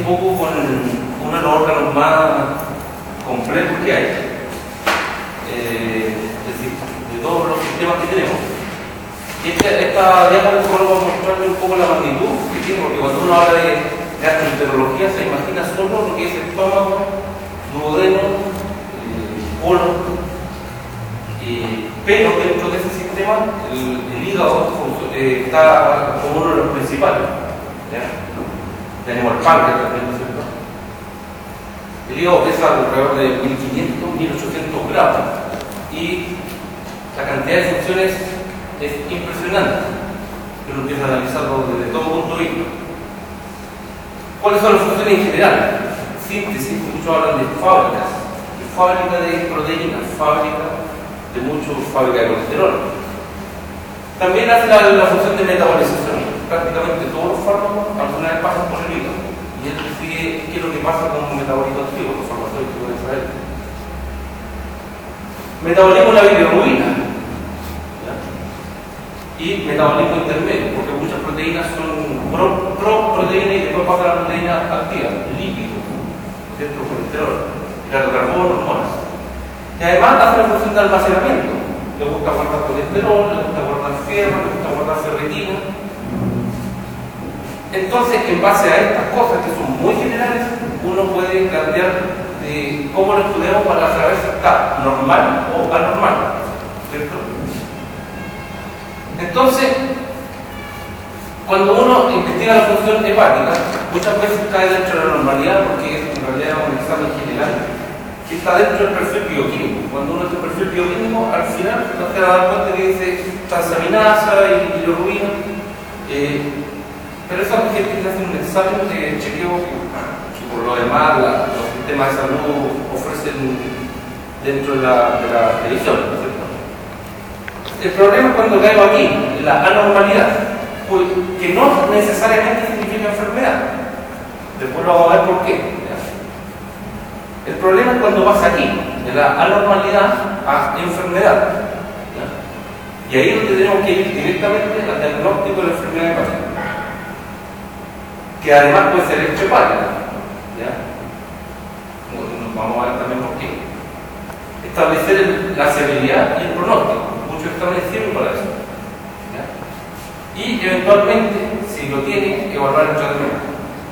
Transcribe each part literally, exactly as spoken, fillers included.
poco con uno de los órganos más complejos que hay, eh, es decir, de todos los sistemas que tenemos. Esta, esta diapositiva solo va a mostrarle un poco la magnitud que tiene, porque cuando uno habla de gastroenterología se imagina solo lo que es el estómago, duodeno, eh, colon, eh, pero dentro de ese sistema el, el hígado eh, está como uno de los principales. ¿Ya? Tenemos el páncreas también, ¿no es cierto? El hígado pesa alrededor de mil quinientos a mil ochocientos gramos y la cantidad de funciones es impresionante. Uno empieza a analizarlo desde todo punto de vista. ¿Cuáles son las funciones en general? Síntesis, muchos hablan de fábricas, de fábrica de proteínas, fábrica de muchos, fábrica de colesterol. También hace la, la función de metabolización. Prácticamente todos los fármacos al final pasan por el hígado. Y él decide qué es lo que pasa con un metabolito activo, los farmacéuticos de Israel. Metabolismo de la bilirrubina. Y metabolismo intermedio, porque muchas proteínas son pro-proteínas y después pasan a la proteína activa, lípidos, ¿cierto? Colesterol, hidrato de carbono, hormonas. Y además hace la función de almacenamiento. Le gusta guardar colesterol, le gusta guardar fierro, le gusta guardar ferritina. Entonces, en base a estas cosas que son muy generales, uno puede plantear de cómo lo estudiamos para saber si está normal o anormal, ¿cierto? Entonces, cuando uno investiga la función hepática, muchas veces cae dentro de la normalidad porque en realidad es un examen general que está dentro del perfil bioquímico. Cuando uno hace el perfil bioquímico, al final no se da cuenta que dice transaminasa y bilirrubina, eh, pero esa gente que hace un examen de chequeo que, que por lo demás la, los sistemas de salud ofrecen dentro de la, de la televisión, ¿cierto? El problema es cuando caigo aquí, en la anormalidad, que no necesariamente significa enfermedad. Después lo vamos a ver por qué. ¿Ya? El problema es cuando vas aquí, de la anormalidad a enfermedad. ¿Ya? Y ahí es donde tenemos que ir directamente al diagnóstico de la enfermedad hepática, que además puede ser extrahepática. ¿Ya? Bueno, vamos a ver también por qué. Establecer la severidad y el pronóstico. Muchos exámenes sirven para eso. ¿Ya? Y eventualmente, si lo tiene, evaluar el tratamiento.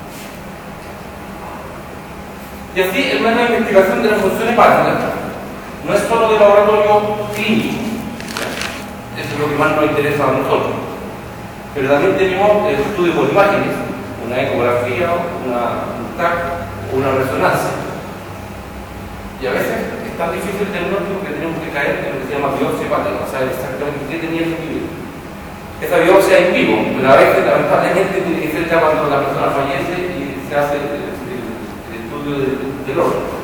Y así, el método de investigación de la función hepática no es solo de laboratorio clínico. ¿Ya? Eso es lo que más nos interesa a nosotros. Pero también tenemos el estudio por imágenes, una ecografía, una, un T A C, una resonancia. Y a veces es tan difícil el diagnóstico que tenemos que caer en lo que se llama biopsia hepática, o sea, exactamente qué tenía el individuo. Esa biopsia es en vivo, pero a veces lamentablemente tiene que ser ya cuando la persona fallece y se hace el, el, el estudio del, del órgano.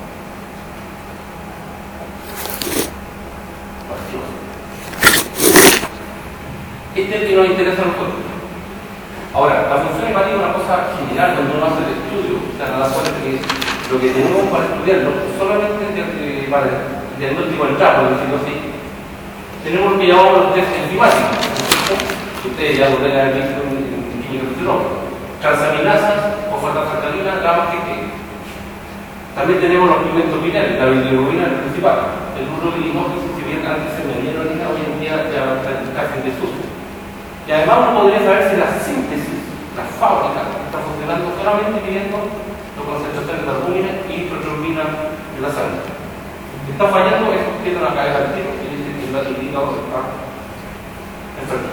Este es el que nos interesa a nosotros. Ahora, la función hepática es una cosa general cuando uno hace el estudio, o sea, nada cuenta que lo que tenemos para estudiarlo solamente eh, para el diagnóstico del trapo, por decirlo así, tenemos lo que llamamos los test enzimáticos. Ustedes ya lo deben haber visto en químico, transaminasas, fosfatasa-alcalina, gamma G T. También tenemos los pigmentos binarios, la bilirrubina es el principal. El urobilinol, si bien antes se medía la orina, hoy en día ya está casi en desuso. Y además uno podría saber si la síntesis, la fábrica, está funcionando solamente midiendo la concentración de albúmina y protrombina de la sangre. Si está fallando, eso tiene una cabeza al tiro y dice que el hígado está enfermo.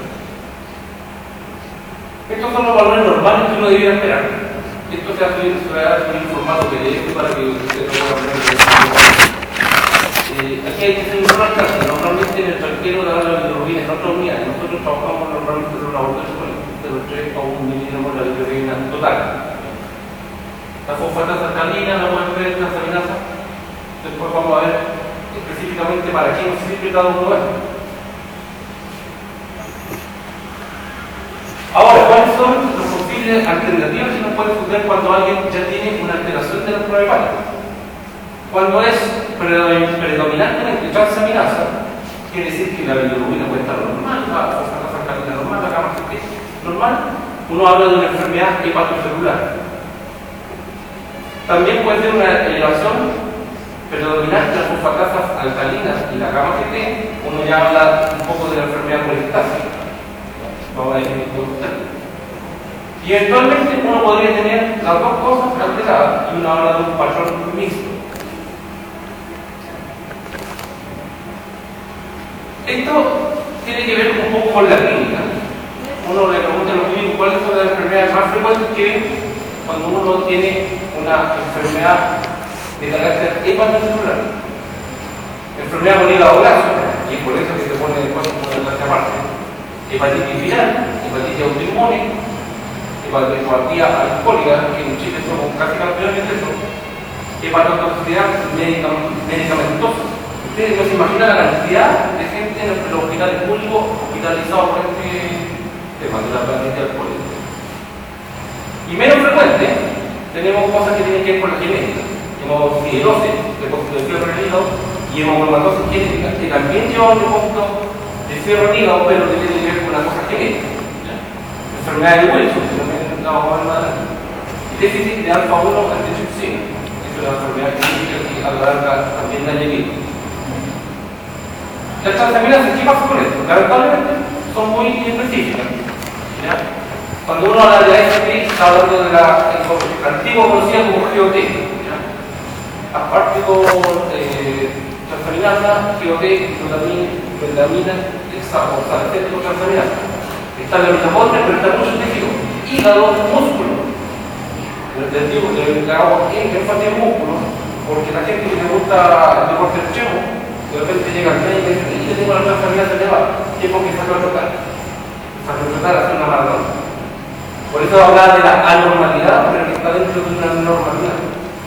Estos son los valores normales que uno debería esperar. Esto se hace en un formato P D F para que ustedes lo puedan ver. Eh, aquí hay que hacer un alcance. Normalmente en el tranquero da la bilirrubina en otra unidad. Nosotros trabajamos normalmente en un laboratorio de los tres a un miligramo de la bilirrubina total. La fosfatasa alcalina, la pueden ver, la transaminasa. Después vamos a ver específicamente para qué nos sirve cada uno de estos. Ahora, ¿cuáles son las posibles alternativas que nos pueden suceder cuando alguien ya tiene una alteración de la prueba hepática? Cuando es predominantemente transaminasa, quiere decir que la bilirrubina puede estar normal, la fosfatasa alcalina normal, la gamma G T normal, uno habla de una enfermedad hepatocelular. También puede ser una elevación predominante de las fosfatasas alcalinas y la gamma G T. Uno ya habla un poco de la enfermedad colectásica. Vamos a definir todo esto. Y eventualmente uno podría tener las dos cosas alteradas y uno habla de un patrón mixto. Esto tiene que ver un poco con la clínica. Uno le pregunta a los clínicos cuáles son las enfermedades más frecuentes que ven cuando uno tiene una enfermedad de carácter hepatocelular. Enfermedad por hígado graso, y por eso que se pone después como en la parte. Hepatitis viral, hepatitis autoinmune, hepatopatía alcohólica, que en Chile somos casi campeones de eso, hepatotoxicidad medicamentosa. Ustedes no se imaginan la cantidad de gente en los hospitales públicos hospitalizados por este tema de la hepatitis alcohólica. Y menos frecuente, tenemos cosas que tienen que ver con la genética. Hemofibrosis, depósito de fierro en el hígado, y hemocromatosis genética, que también lleva un depósito de fierro en el hígado, pero que tiene que ver con una cosa genética. Enfermedad de Wilson, que también vamos a ver más adelante. Déficit de alfa uno antitrypsina, es una enfermedad genética que a la larga también da llegado. Las transaminasas, ¿qué pasa con esto? Lamentablemente son muy específicas. ¿Ya? Cuando uno habla de A S T, está hablando de la antigua conocida como G O T. Aparte con eh, transaminasa, G O T, glutamina, hexaoxalacético transaminasa. Está la mitocondria, pero está muy específico. Hígado, músculo. Les digo que le hago énfasis en músculo, porque la gente que le gusta el deporte extremo, de repente llega al médico y dice, y yo tengo la transaminasa elevada, y es porque salió a trotar. Salió a trotar a hacer una maratón. Por eso hablar de la anormalidad, pero que está dentro de una normalidad.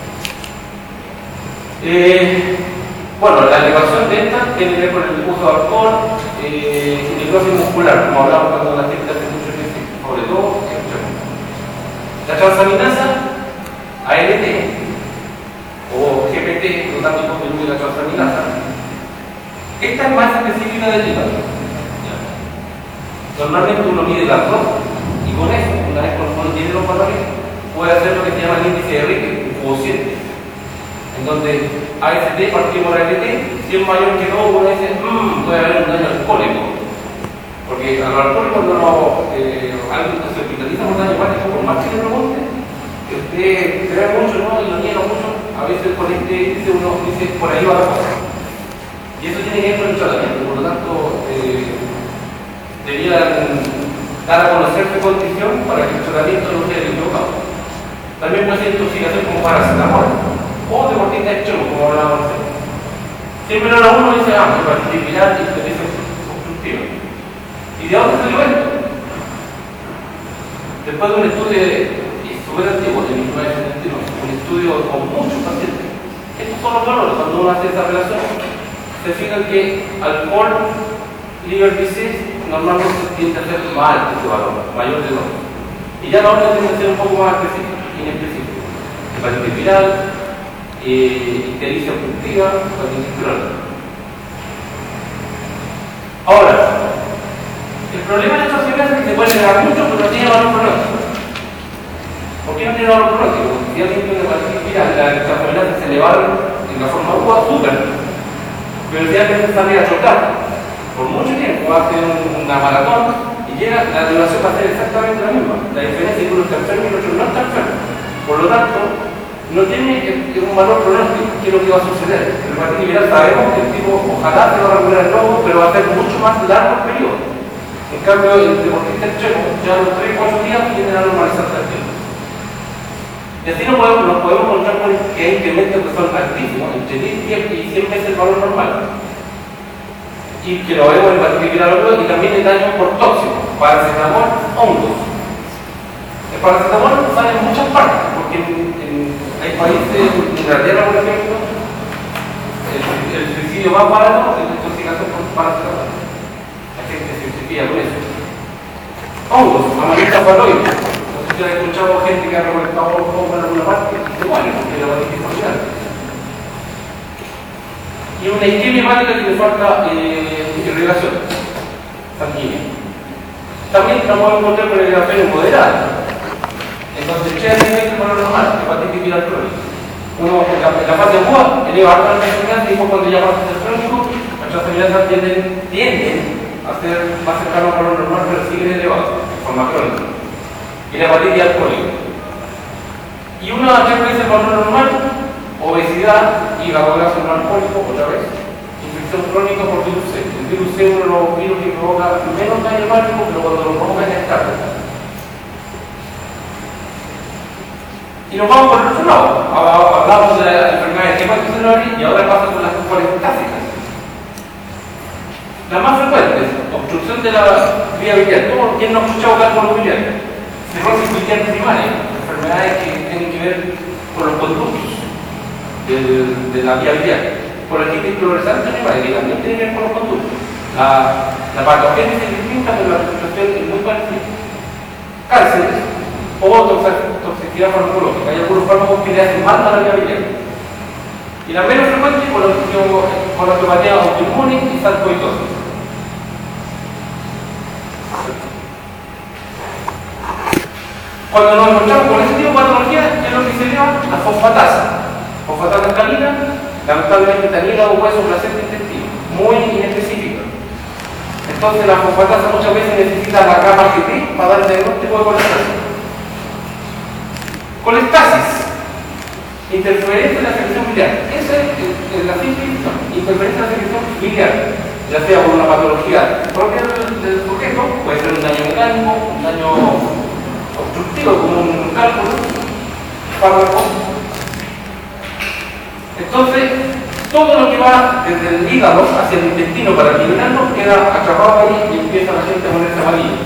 Eh, bueno, la elevación de esta tiene que ver con el uso de alcohol eh, y necrosis muscular, como hablamos cuando la gente hace mucho ejercicio, sobre todo extremo. La transaminasa A L T o G P T, por lo tanto contribuye la transaminasa. Esta es más específica del hígado. Normalmente uno mide las dos y con eso, una vez cuando uno tiene los valores, puede hacer lo que se llama el índice de Richter, un cociente, en donde A S T partimos de A L T, si es mayor que dos, uno dice, mmm, puede haber un daño alcohólico. Porque a los alcohólicos cuando no, eh, alguien se hospitaliza por daño hepático, por más que le pregunte, que usted cree mucho, ¿no? Y lo niega mucho, a veces con este índice uno dice, por ahí va la cosa. Y eso tiene que ver con el tratamiento, por lo tanto, eh, deberían dar a conocer su condición para que el tratamiento no sea equivocado. También puede ser intoxicación como paracetamol o deportista extremo, como hablábamos antes. Siempre no uno dice, ah, que para viral y experiencia constructiva. ¿Y de dónde salió esto? Después de un estudio súper antiguo, de mil novecientos setenta y nueve, un estudio con muchos pacientes. Estos son los valores, cuando uno hace esa relación, se fijan que alcohol, liver disease, normalmente tiende a ser más alto este valor, mayor de dos. Y ya la otra tiende a ser un poco más específica, inespecífica. Hepatitis viral, eh, ictericia obstructiva, hepatitis crónica. Ahora, el problema de estos es que se puede negar mucho, pero no tiene valor pronóstico. ¿Por qué no tiene valor pronóstico? Si alguien tiene hepatitis viral, las transaminasas se elevaron en la forma aguda, súper. Pero si alguien sale a chocar por mucho tiempo, hace un, una maratón y llega, la duración va a ser exactamente la misma. La diferencia es que uno está enfermo y el otro no está enfermo. Por lo tanto, no tiene un valor pronóstico. ¿Qué es lo que va a suceder? El hepatitis viral sabemos que el tipo ojalá se va a recuperar el lobo, pero va a ser mucho más largo el periodo. En cambio, el deportista extremo, ya a los tres o cuatro días tiene a normalizarse el tiempo. Y así nos podemos, nos podemos encontrar con que hay incrementos que son altísimos, entre diez y cien veces el valor normal. Y que lo vemos en hepatitis viral y también el daño por tóxico, paracetamol, hongos. El paracetamol sale en muchas partes, porque en, en, hay países, en Inglaterra por ejemplo, el, el suicidio más barato es la intoxicación por paracetamol. La gente se suicida con eso. Hongos, amanita faloide. No sé si han escuchado gente que ha recolectado hongos en alguna parte y se muere porque la hepatitis viral. Y una isquemia hepática que le falta eh, irrigación sanguínea. También la podemos encontrar con el grafeno moderado. Entonces, ¿qué es el valor normal? Hepatitis viral crónica. Uno, en la, en la fase aguda, eleva alta la trazabilidad y después cuando ya pasa el crónico, las trazabilidades tienden, tienden a ser más cercano al valor normal, pero siguen elevados, de forma crónica. Y la hepatitis alcohólica. Y una ya que es el valor normal, obesidad, hígado graso no alcohólico, otra vez, infección crónica por virus C. El virus C es uno de los virus que provoca menos daño hepático, pero cuando lo provoca es tarde. Y nos vamos por el otro lado. Hablamos de la enfermedad de hepatitis celular y ahora pasa con las colestásicas. Las más frecuentes, obstrucción de la vía biliar. ¿Quién no ha escuchado hablar con los biliares? Cirrosis biliar primaria, enfermedades que tienen que ver con los conductos de, de la vía biliar. Colitis fluorescente primaria, que también tiene que ver con los conductos. La, la patogénesis es distinta, pero la situación es muy parecida. Cánceres o toxicidad farmacológica. Hay algunos fármacos que le hacen mal a la vía biliar. Y la menos frecuente con la colatopatía autoinmune y sarcoidosis. Cuando nos encontramos con este tipo de patología, ¿qué es lo que se llama? La fosfatasa. Fosfatasa alcalina, lamentablemente está en hígado, hueso, placenta, intestino. Muy inespecífica. Entonces la fosfatasa muchas veces necesita la gamma G T para dar el diagnóstico de colestasis. Colestasis. Interferencia en la secreción biliar. Esa es la simple interferencia en la secreción biliar. Ya sea por una patología propia del sujeto, puede ser un daño mecánico, un daño obstructivo como un cálculo, fármaco. Entonces, todo lo que va desde el hígado hacia el intestino para eliminarlo queda atrapado ahí y empieza la gente a ponerse amarilla.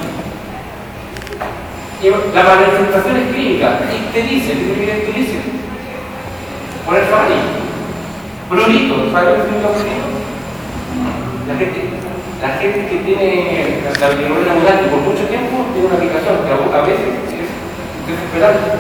Y la manifestación es clínica, ictericia, tiene que ir ictericia. Ponerse amarilla. Brunito, ¿sabes lo que significa brunito? La gente, la gente que tiene la bilirrubina ambulante por mucho tiempo tiene una aplicación que a veces es desesperante.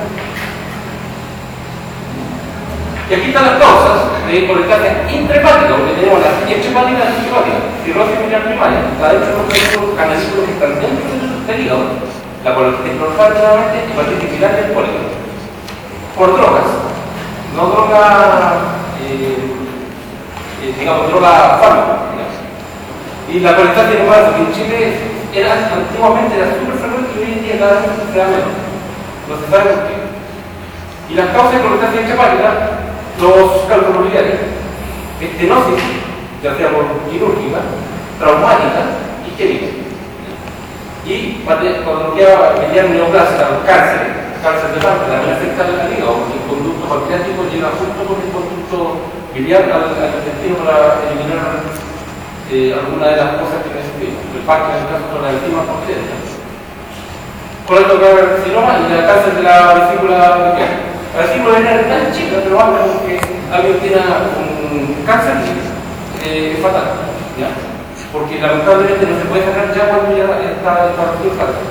Y aquí están las causas de colestasia intrahepática, porque tenemos la extrahepática y la extrahepática. Cirrosis biliar primaria, está dentro de los canalículos que están dentro del hígado. La colestasia normal nuevamente y hepatitis biliar y alcohólica. Por drogas, no droga, eh, eh, digamos, droga fármaco. Y la colestasia normal, porque en Chile era, antiguamente era súper frecuente y hoy en día cada vez se da menos. No se sabe por qué. Y las causas de colestasia intrahepática, los cálculos biliares, estenosis, ya sea por quirúrgica, traumática, isquémica. Y patología biliar neoplásica, cáncer, cáncer de parte, también afecta al hígado, porque el conducto pancreático llega junto con el conducto biliar al, al intestino para eliminar eh, alguna de las cosas que necesitamos. El páncreas, en el caso, con la enzima pancreática. Coletocarcinoma y el cáncer de la vesícula biliar. La vesícula biliar es tan chica, pero habla como que alguien tiene un cáncer eh, fatal, ¿ya? Porque lamentablemente no se puede sacar ya cuando ya está el cáncer.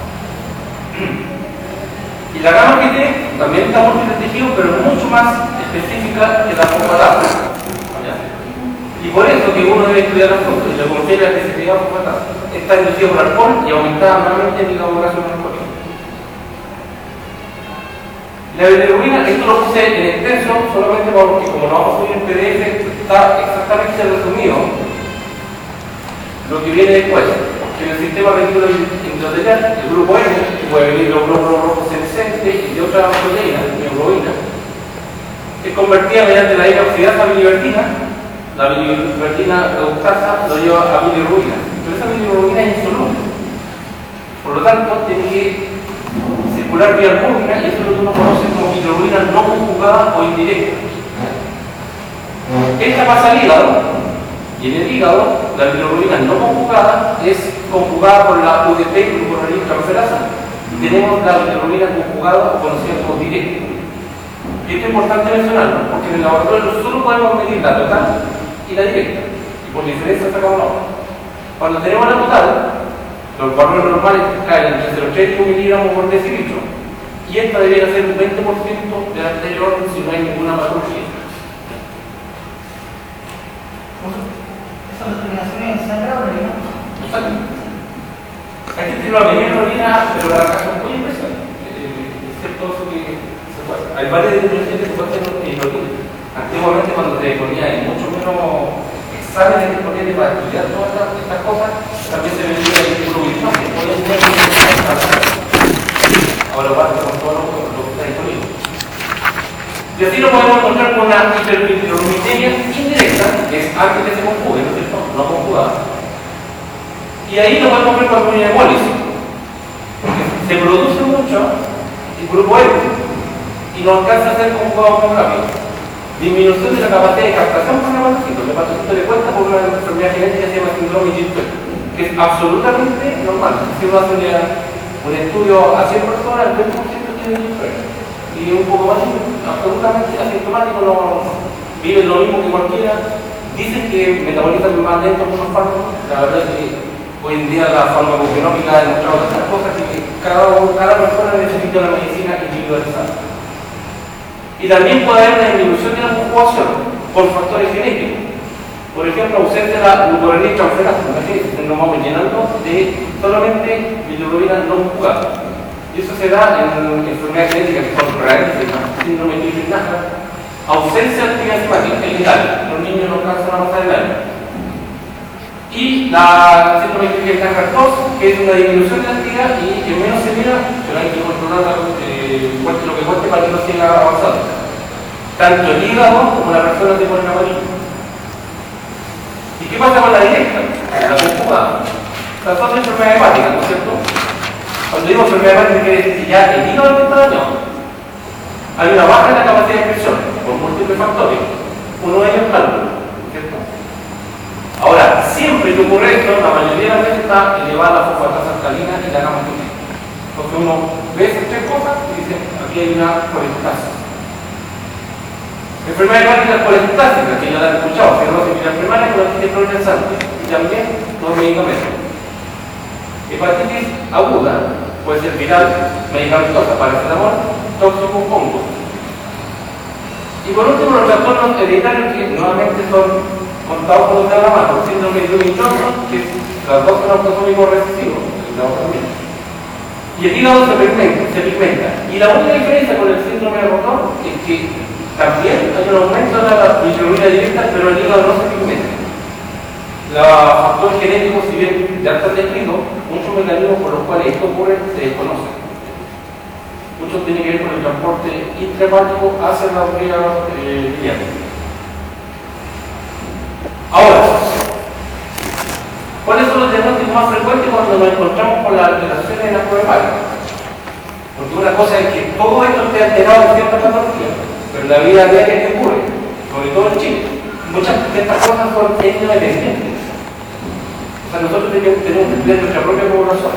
Y la gamma G T también está muy tejido, pero mucho más específica que la fosfatasa. Y por eso que uno debe estudiar los frutos y le confiere la especificidad fosfatasa. Está inducido por alcohol y aumentada nuevamente en el hígado graso alcohólico. La bilirrubina, esto lo puse en extenso solamente porque como lo vamos a subir en P D F, está exactamente resumido lo que viene después. En el sistema reticular endotelial, el grupo N, que puede venir los glóbulos rojos senescentes y de otras proteínas, mioglobina, es convertida mediante la hidroxidasa bilivertina. La bilivertina reductasa lo lleva a bilirrubina, pero esa bilirrubina es insoluble. Por lo tanto, tiene que circular vía albúmina y eso es lo que uno conoce como bilirrubina no conjugada o indirecta. Esta pasa al hígado y en el hígado la bilirrubina no conjugada es conjugada por la U D P, glucoronil transferasa, y tenemos la bilirrubina conjugada o conocida como directa. Y esto es importante mencionarlo porque en el laboratorio solo podemos medir la total y la directa, y por diferencia sacamos la otra. Cuando tenemos la total, los valores normales caen entre cero coma tres y un miligramos por decilitro, y esta debería ser un veinte por ciento del anterior si no hay ninguna patología. ¿Son determinaciones en sangre o orina? Exacto. Hay que tirar la bilirrubina, pero la razón es muy impresionante, excepto eso que se puede. hay varias disminuciones que se pueden hacer en hemoglobina. Antiguamente, cuando se ponía en mucho menos exámenes disponibles para estudiar todas estas, estas cosas, también se veía el hemoglobina, que hoy en día no se puede. Ahora basta con todo lo que está disponible. Y así lo podemos encontrar con una hiperbilirubinemia indirecta, que es antes que se conjugue, ¿no es cierto? No conjugada. Y ahí lo podemos ver con una hemólisis. Se produce mucho el grupo E y no alcanza a ser conjugado muy rápido. Disminución de la capacidad de captación por el hepatocito. El hepatocito le cuenta por una enfermedad genética que se llama síndrome de Gilbert, que es absolutamente normal. Si uno hace un estudio a cien personas, el veinte por ciento tiene Gilbert. Y un poco más absolutamente asintomático, no viven lo mismo que cualquiera. Dicen que metabolizan más lento que unos fármacos. La verdad es que hoy en día la farmacogenómica ha demostrado tantas cosas que cada, cada persona necesita una medicina individualizada. Y también puede haber una disminución de la conjugación por factores genéticos. Por ejemplo, ausencia de la glucuronidasa transferasa, nos vamos llenando de solamente bilirrubina no conjugada. Y eso se da en enfermedades genéticas que son reales, síndrome de Creutzfeldt-Jakob, ausencia de actividad enzimática, es letal, los niños no alcanzan a pasar el año. Y la síndrome de Creutzfeldt-Jakob dos, que es una disminución de la actividad y en menos severa, pero hay que controlar eh, lo que cueste para que no siga avanzando. Tanto el hígado como la persona se ponen amarillo. ¿Y qué pasa con la directa? La conjugada. Las dos enfermedades hepáticas, ¿no es cierto? Cuando digo enfermedad hepática, quiere decir que ya el hígado está dañado. Hay una baja en la capacidad de expresión por múltiples factores. Uno de ellos es cálculo, ¿cierto? Ahora, siempre que ocurre esto, la mayoría de las veces está elevada la fosfatasa alcalina y la gamma glutamato. Porque uno ve esas tres cosas y dice, aquí hay una colestasis. Enfermedad hepática colestásica, que ya la han escuchado, cirrosis biliar primaria, colestitis progresante, y también los medicamentos. Hepatitis aguda, puede ser viral, medicamentosa, paracetamol, tóxico, hongo. Y por último, los trastornos hereditarios que nuevamente son contados con los de la mano, síndrome de Ewing-Johnson, que las dos son autosómicos recesivos, y el hígado se pigmenta, se pigmenta. Y la única diferencia con el síndrome de Rotor es que también hay un aumento de la bilirrubina directa, pero el hígado no se pigmenta. Los factores genéticos, si bien ya están descritos, muchos mecanismos por los cuales esto ocurre se desconocen. Muchos tienen que ver con el transporte intrahepático hacia la vía eh, biliar. Ahora, ¿cuáles son los diagnósticos más frecuentes cuando nos encontramos con las alteraciones en la prueba hepática? Porque una cosa es que todo esto esté alterado en cierta patología, pero en la vida diaria que ocurre, sobre todo en Chile, muchas de estas cosas son etnodependientes. O sea, nosotros tenemos, tenemos que estudiar nuestra propia población.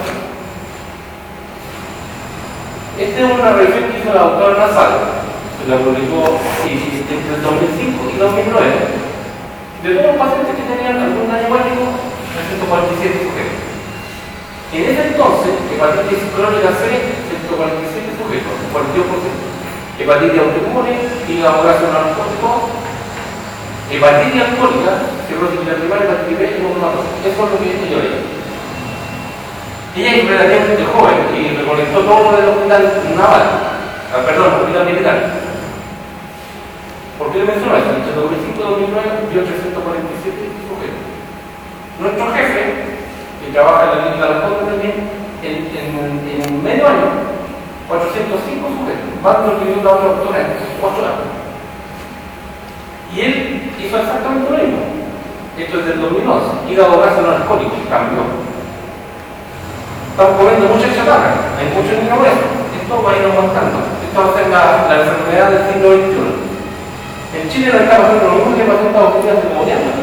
Esta es una revisión que hizo la doctora Nazar, que la publicó entre el dos mil cinco y dos mil nueve, de todos los pacientes que tenían algún daño hepático, trescientos cuarenta y siete sujetos. En ese entonces, hepatitis crónica C, ciento cuarenta y siete sujetos, cuarenta y dos por ciento. Hepatitis autoinmune, hígado graso no narcótico, hepatitis alcohólica, cirrosis biliar primaria, hepatitis B y hemocromatosis. Eso es lo que yo leí. Ella es relativamente joven y recolectó todo del hospital naval, ah, perdón, hospital militar. ¿Por qué le menciono eso? Entre dos mil cinco y dos mil nueve vio trescientos cuarenta y siete sujetos. Nuestro jefe, que trabaja en la clínica de la Conde también, en, en, en medio año, cuatrocientos cinco sujetos, más de lo que dio la otra doctora en ocho años. Y él hizo exactamente lo mismo. Esto es del dos mil once. Hígado graso no alcohólico, cambió. Estamos comiendo mucha chatarra, hay mucho niño grueso. Esto va a ir aumentando. Esto va a ser la, la enfermedad del siglo veintiuno. En Chile no está pasando lo mismo que pasó en Estados Unidos hace como diez años.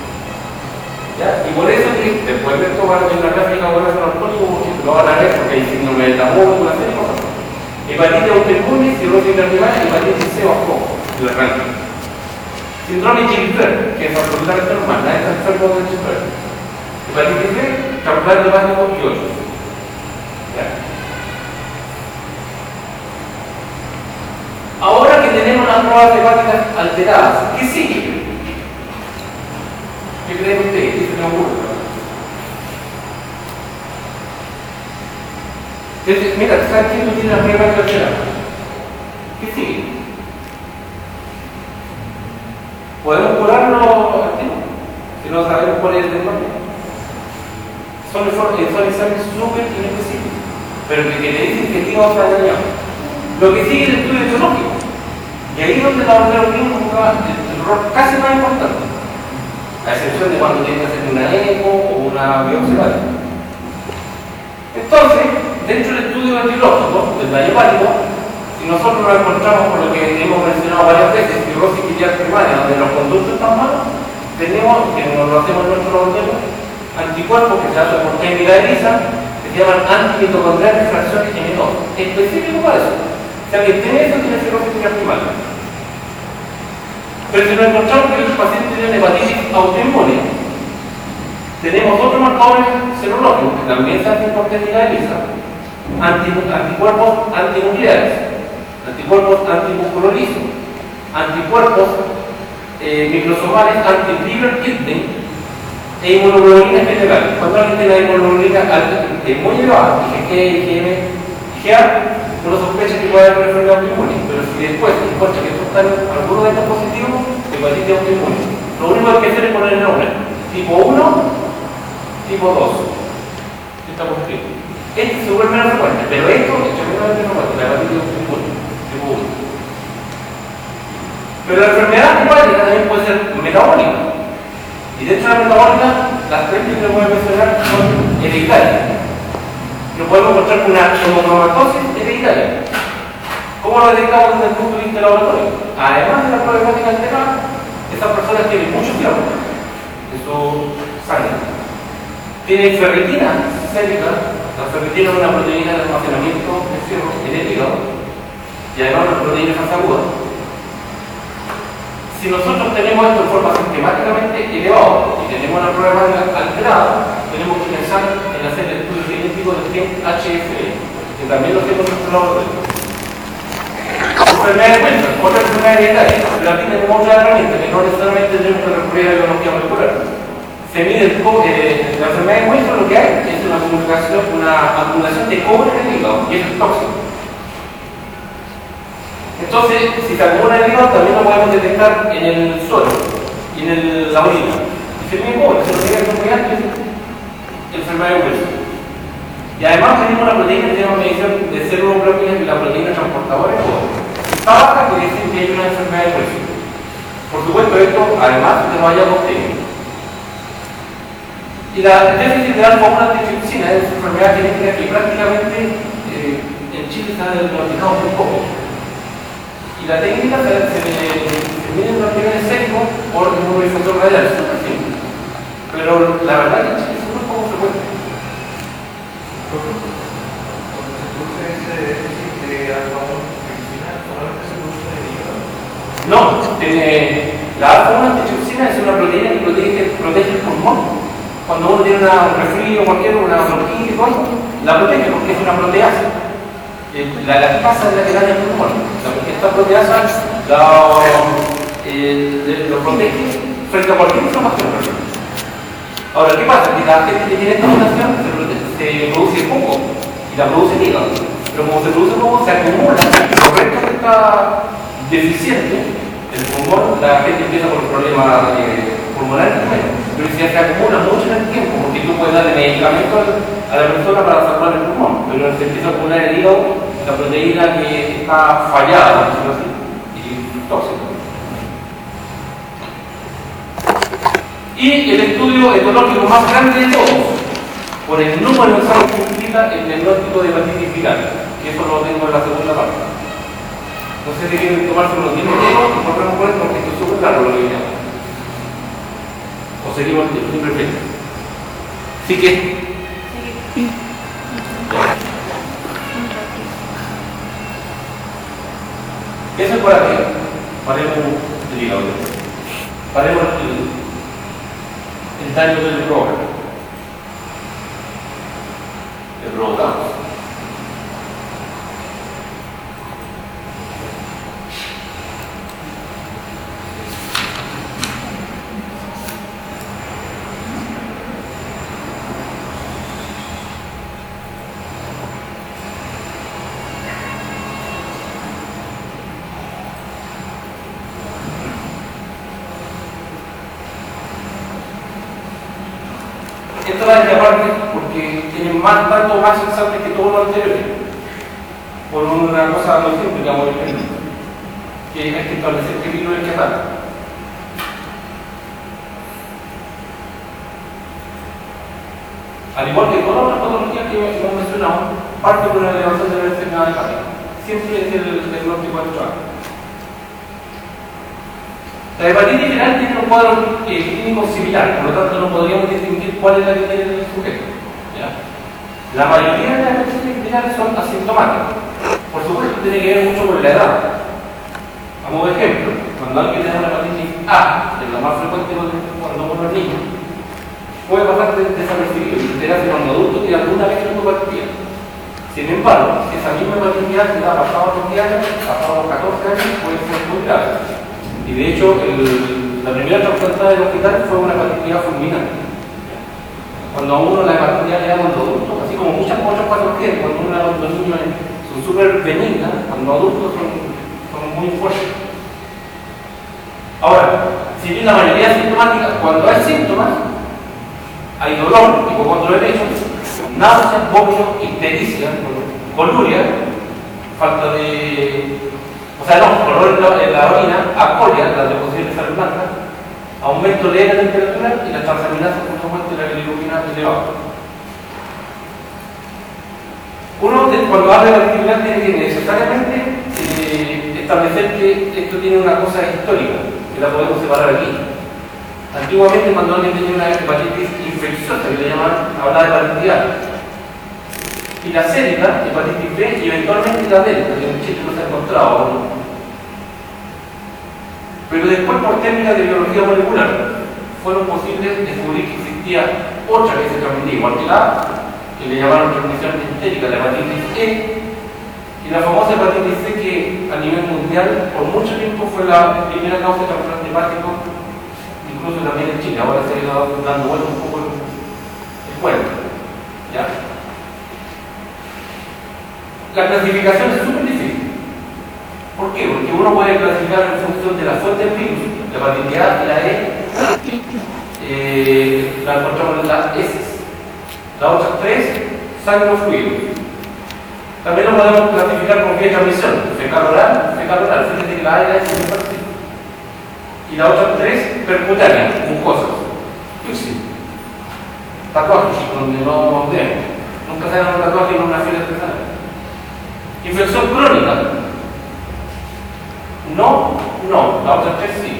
Y por eso que después de esto van a tener una gráfica de graso no alcohólico, porque lo van a ver porque hay síndrome de Tamur, una serie de cosas. Hepatitis autoinmune, cirrosis biliar primaria, hepatitis C bajó del ranking. Síndrome de Gilbert, que es absolutamente normal, nadie está enfermo de Gilbert. Hepatitis C, trasplante hepático y ocho. Ahora que tenemos las pruebas hepáticas alteradas, ¿qué sigue? ¿Qué creen ustedes? ¿Qué se me ocurre? Entonces, mira, ¿sabes quién no tiene la prueba hepática alterada? ¿Qué sigue? ¿Podemos curarlo al tiempo? Si no sabemos cuál es el diagnóstico. Son, son exámenes súper inespecíficos, pero que, que le dicen que tiene otra dañada. Lo que sigue es el estudio etiológico. Y ahí es donde la laboratorio clínico juega el rol casi más importante. A excepción de cuando tiene que hacer una eco o una biopsia. Entonces, dentro del estudio etiológico del daño hepático, si nosotros nos encontramos con lo que hemos mencionado varias veces, cirrosis biliar primaria, donde los conductos están malos, tenemos, que nos lo hacemos en nuestro laboratorio, anticuerpos que se hacen por técnica de ELISA, que se llaman antimitocondrial fracción eme dos, específico para eso. O sea, que tiene eso, tiene cirrosis biliar primaria. Pero si nos encontramos que el paciente tiene hepatitis autoinmune, tenemos otros marcadores serológicos que también se hacen por técnica de ELISA, anti, anticuerpos antinucleares, anticuerpos antimusculolisos, anticuerpos eh, microsomales anti-liver kidney e inmunoglobulina general. Cuando alguien tiene la inmunoglobulina es muy elevada, I G G, I G M, I G A, uno sospecha que puede haber una enfermedad autoinmune, pero si después se encuentra que están algunos de estos positivos, hepatitis autoinmune. Lo único que hay que hacer es poner el nombre: tipo uno, tipo dos. Está positivo. Este es súper menos frecuente, pero esto es tremendamente frecuente, la hepatitis autoinmune, tipo uno. Pero la enfermedad hepática también puede ser metabólica. Y dentro de la metabólica, las tres que les voy a mencionar son hereditarias. Nos podemos encontrar con una hemocromatosis hereditaria. ¿Cómo lo detectamos desde el punto de vista laboratorio? Además de la prueba hepática alterada, esas personas tienen mucho fierro en su sangre. Tienen ferritina sérica. La ferritina es una proteína de almacenamiento de fierro en el hígado y además una proteína fase aguda. Si nosotros tenemos esto en forma sistemáticamente elevada y tenemos una prueba alterada, tenemos que pensar en hacer el estudio genético del gen H F L, que también lo hacemos en nuestro laboratorio. Enfermedad de cuenta, otra enfermedad hereditaria, pero aquí tenemos otra herramienta que no necesariamente tenemos que recurrir a la biología molecular. Se mide el eh, la enfermedad de muestra, lo que hay es una acumulación, una acumulación de cobre en el hígado, y eso es tóxico. Entonces, si se acumula en el hígado, también lo podemos detectar en el suelo y en el, la orina. Y se mide cobre, se lo tiene que muy alto, es enfermedad de hueso. Y además tenemos una proteína que se llama medición de células propias y la proteína transportadora de cobre. Si está baja, quiere decir que hay una enfermedad de hueso. Por supuesto, esto además de no haya técnicos. Y la déficit de alfa uno antitripsina es una enfermedad genética que prácticamente eh, en Chile se ha diagnosticado muy poco. Y la técnica se, se, se mide en los niveles sésicos por inmunodifusor radial, es súper simple. Pero la verdad es que en Chile es súper poco frecuente. Cuando se produce ese déficit de alfa uno antitripsina, ¿solamente se produce en el hígado? No, tiene, la alfa uno antitripsina es una proteína que protege, protege el pulmón. Cuando uno tiene una, un resfrío, cualquier, una bronquitis, la protege porque es una proteasa. La lactasa es la que daña el pulmón. Esta proteasa la, eh, lo protege frente a cualquier inflamación. Ahora, ¿qué pasa? Que la gente que tiene esta mutación se, se produce poco y la produce el hígado. Pero como se produce poco, se acumula los restos de esta deficiente. El pulmón, la gente empieza por problemas eh, pulmonares primero. Pero si se acumula mucho en el tiempo, porque tú puedes darle medicamento a la persona para salvar el pulmón, pero se empieza a acumular el hígado, la proteína que está fallada, por decirlo así, y tóxica. Y el estudio etológico más grande de todos, por el número de ensayos que implica el diagnóstico de hepatitis viral, que eso lo tengo en la segunda parte. No sé si quieren tomarse unos diez minutos y volvemos por esto, porque esto es súper claro lo que viene. O seguimos el tiempo, perfecto. Así que. Sí. Eso es por aquí. Paremos el hígado. Paremos el, el daño del programa. El provocamos. sexuales de aparte porque tienen más datos más sensables que todos los anteriores. Por una cosa muy simple, digamos, que hay que establecer qué virus es que ataca. Al igual que todas las patologías que hemos mencionado, parte por la elevación de la enfermedad hepática. Siempre es el diagnóstico adecuado. La hepatitis viral tiene un cuadro eh, clínico similar, por lo tanto no podríamos distinguir cuál es la que tiene el sujeto. ¿Ya? La mayoría de las hepatitis virales son asintomáticas. Por supuesto, tiene que ver mucho con la edad. A modo de ejemplo, cuando alguien tiene una hepatitis A, que es la más frecuente cuando uno es niño, puede pasar desapercibido y enterarse cuando adulto tiene alguna vez en tu partida. Sin embargo, esa misma hepatitis A que da pasado los diez años, pasado los catorce años, puede ser muy grave. Y de hecho, el, la primera trasplantada del hospital fue una hepatitis A fulminante. Cuando a uno la hepatitis A le da cuando adulto, así como muchas otras patologías, cuando uno los niños son súper benignas, cuando adultos son, son muy fuertes. Ahora, si bien la mayoría es sintomática, cuando hay síntomas, hay dolor, hipocondrio derecho, náusea, vómito, ictericia, coluria, falta de... O sea, no, color en la orina, acolia, la deposición de sal blanca, aumento leve de la temperatura y la transaminasa, por supuesto, y la bilirrubina elevada. Uno, cuando habla de hepatitis viral, tiene que necesariamente eh, establecer que esto tiene una cosa histórica, que la podemos separar aquí. Antiguamente, cuando alguien tenía una hepatitis infecciosa, que le llamaban, hablaba de hepatitis A. Y la célula, hepatitis B y eventualmente la delta, que en Chile no se ha encontrado aún. Pero después, por técnicas de biología molecular, fueron posibles descubrir que existía otra que se transmitía igual que la A, que le llamaron transmisión entérica, la hepatitis E, y la famosa hepatitis C, que a nivel mundial por mucho tiempo fue la primera causa de trasplante hepático, incluso también en Chile. Ahora se ha ido dando vuelta un poco el cuento. ¿Ya? La clasificación es súper difícil. ¿Por qué? Porque uno puede clasificar en función de la fuente del virus, la hepatitis A y la E, eh, la encontramos en las S. Las otras tres, sangre o fluidos. También lo podemos clasificar por vía de transmisión, fecal oral, fecal oral, fíjate que la A y la S son parecidas. Y las otras tres, percutáneas, mucosas. Sí. Tatuajes, donde no vemos. Nunca se hagan un tatuaje en una fila especial. Infección crónica. No, no, la otra tres sí.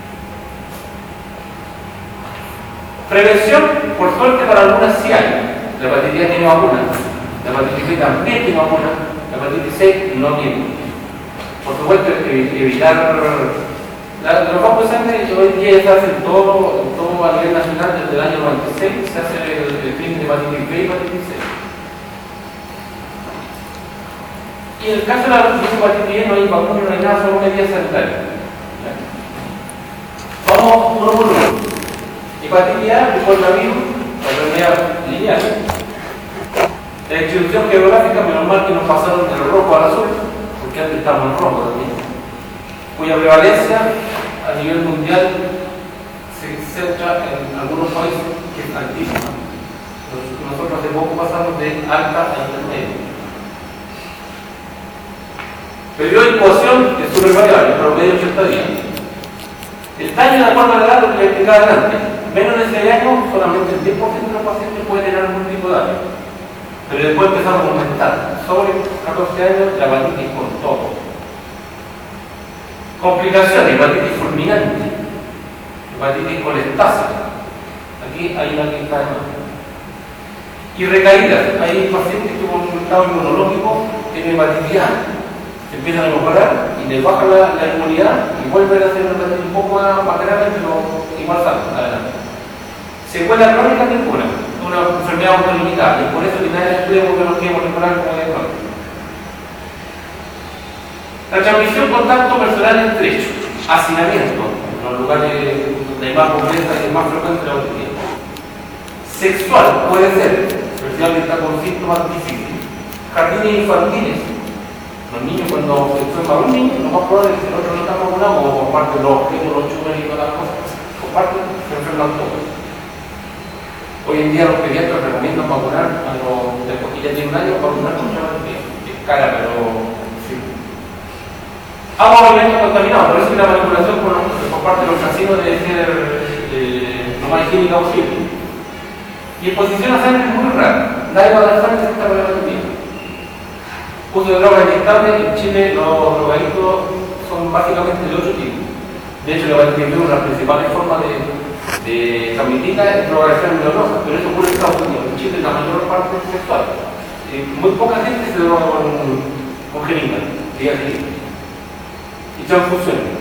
Prevención, por suerte para algunas sí hay. La hepatitis A tiene vacuna, la hepatitis B también tiene vacuna, la hepatitis C no tiene. Por supuesto, evitar la, los bancos de sangre hoy en día se hacen todo, todo a nivel nacional desde el año noventa y seis, se hace el, el screening de hepatitis B y hepatitis C. Y en el caso de la hepatitis no hay vacuna, no hay nada, solo medidas sanitarias. Vamos uno por uno. Hepatitis A, el coronavirus, la enfermedad lineal. La distribución geográfica, menos mal que nos pasaron del rojo al azul, porque antes estábamos en rojo también, cuya prevalencia a nivel mundial se centra en algunos países que es altísima. Nosotros hace poco pasamos de alta a intermedia. Periodo de incubación es súper variable, promedio ochenta días. El daño de acuerdo a la edad, lo que le explicaba adelante, menos de seis años, solamente el diez por ciento de los pacientes puede tener algún tipo de daño. Pero después empezamos a aumentar. Sobre catorce años, la hepatitis con todo. Complicaciones, hepatitis fulminante, hepatitis colestásica. Aquí hay una que está de más. Y recaídas, hay pacientes que con un estado inmunológico tienen hepatitis A. Empiezan a mejorar y les baja la, la inmunidad y vuelven a hacer una hepatitis un poco más, más grave, pero igual salen adelante. Secuela crónica ninguna, una enfermedad autolimitada, y por eso que nadie estudia inmunología molecular como de crónica. La transmisión contacto personal estrecho, hacinamiento, en los lugares donde hay más pobreza y es más frecuente la hepatitis. Sexual puede ser, especialmente con síntomas difíciles. Jardines infantiles. Los niños, cuando se enferma un niño, lo más probable es que el otro no está vacunado o comparten los objetos, los chumos y todas las cosas. Comparten, se enferman todos. Hoy en día los pediatras recomiendan vacunar a los después que ya tienen un año, vacunar contra la hepatitis. Es cara, pero sí. Agua o alimentos contaminados, por eso que la manipulación por, por parte de los casinos debe ser eh, lo más higiénica posible. Y exposición a sangre es muy rara. Nadie va a dar sangre si está con la hepatitis. Uso de drogas inyectables, en Chile los drogadictos son básicamente de ocho tipos. De hecho, la hepatitis es una de las principales formas de, de transmitirla es drogadicción neuronosa, pero eso ocurre en Estados Unidos. En Chile la mayor parte es sexual. Eh, muy poca gente se droga con, con jeringa, y transfusiones.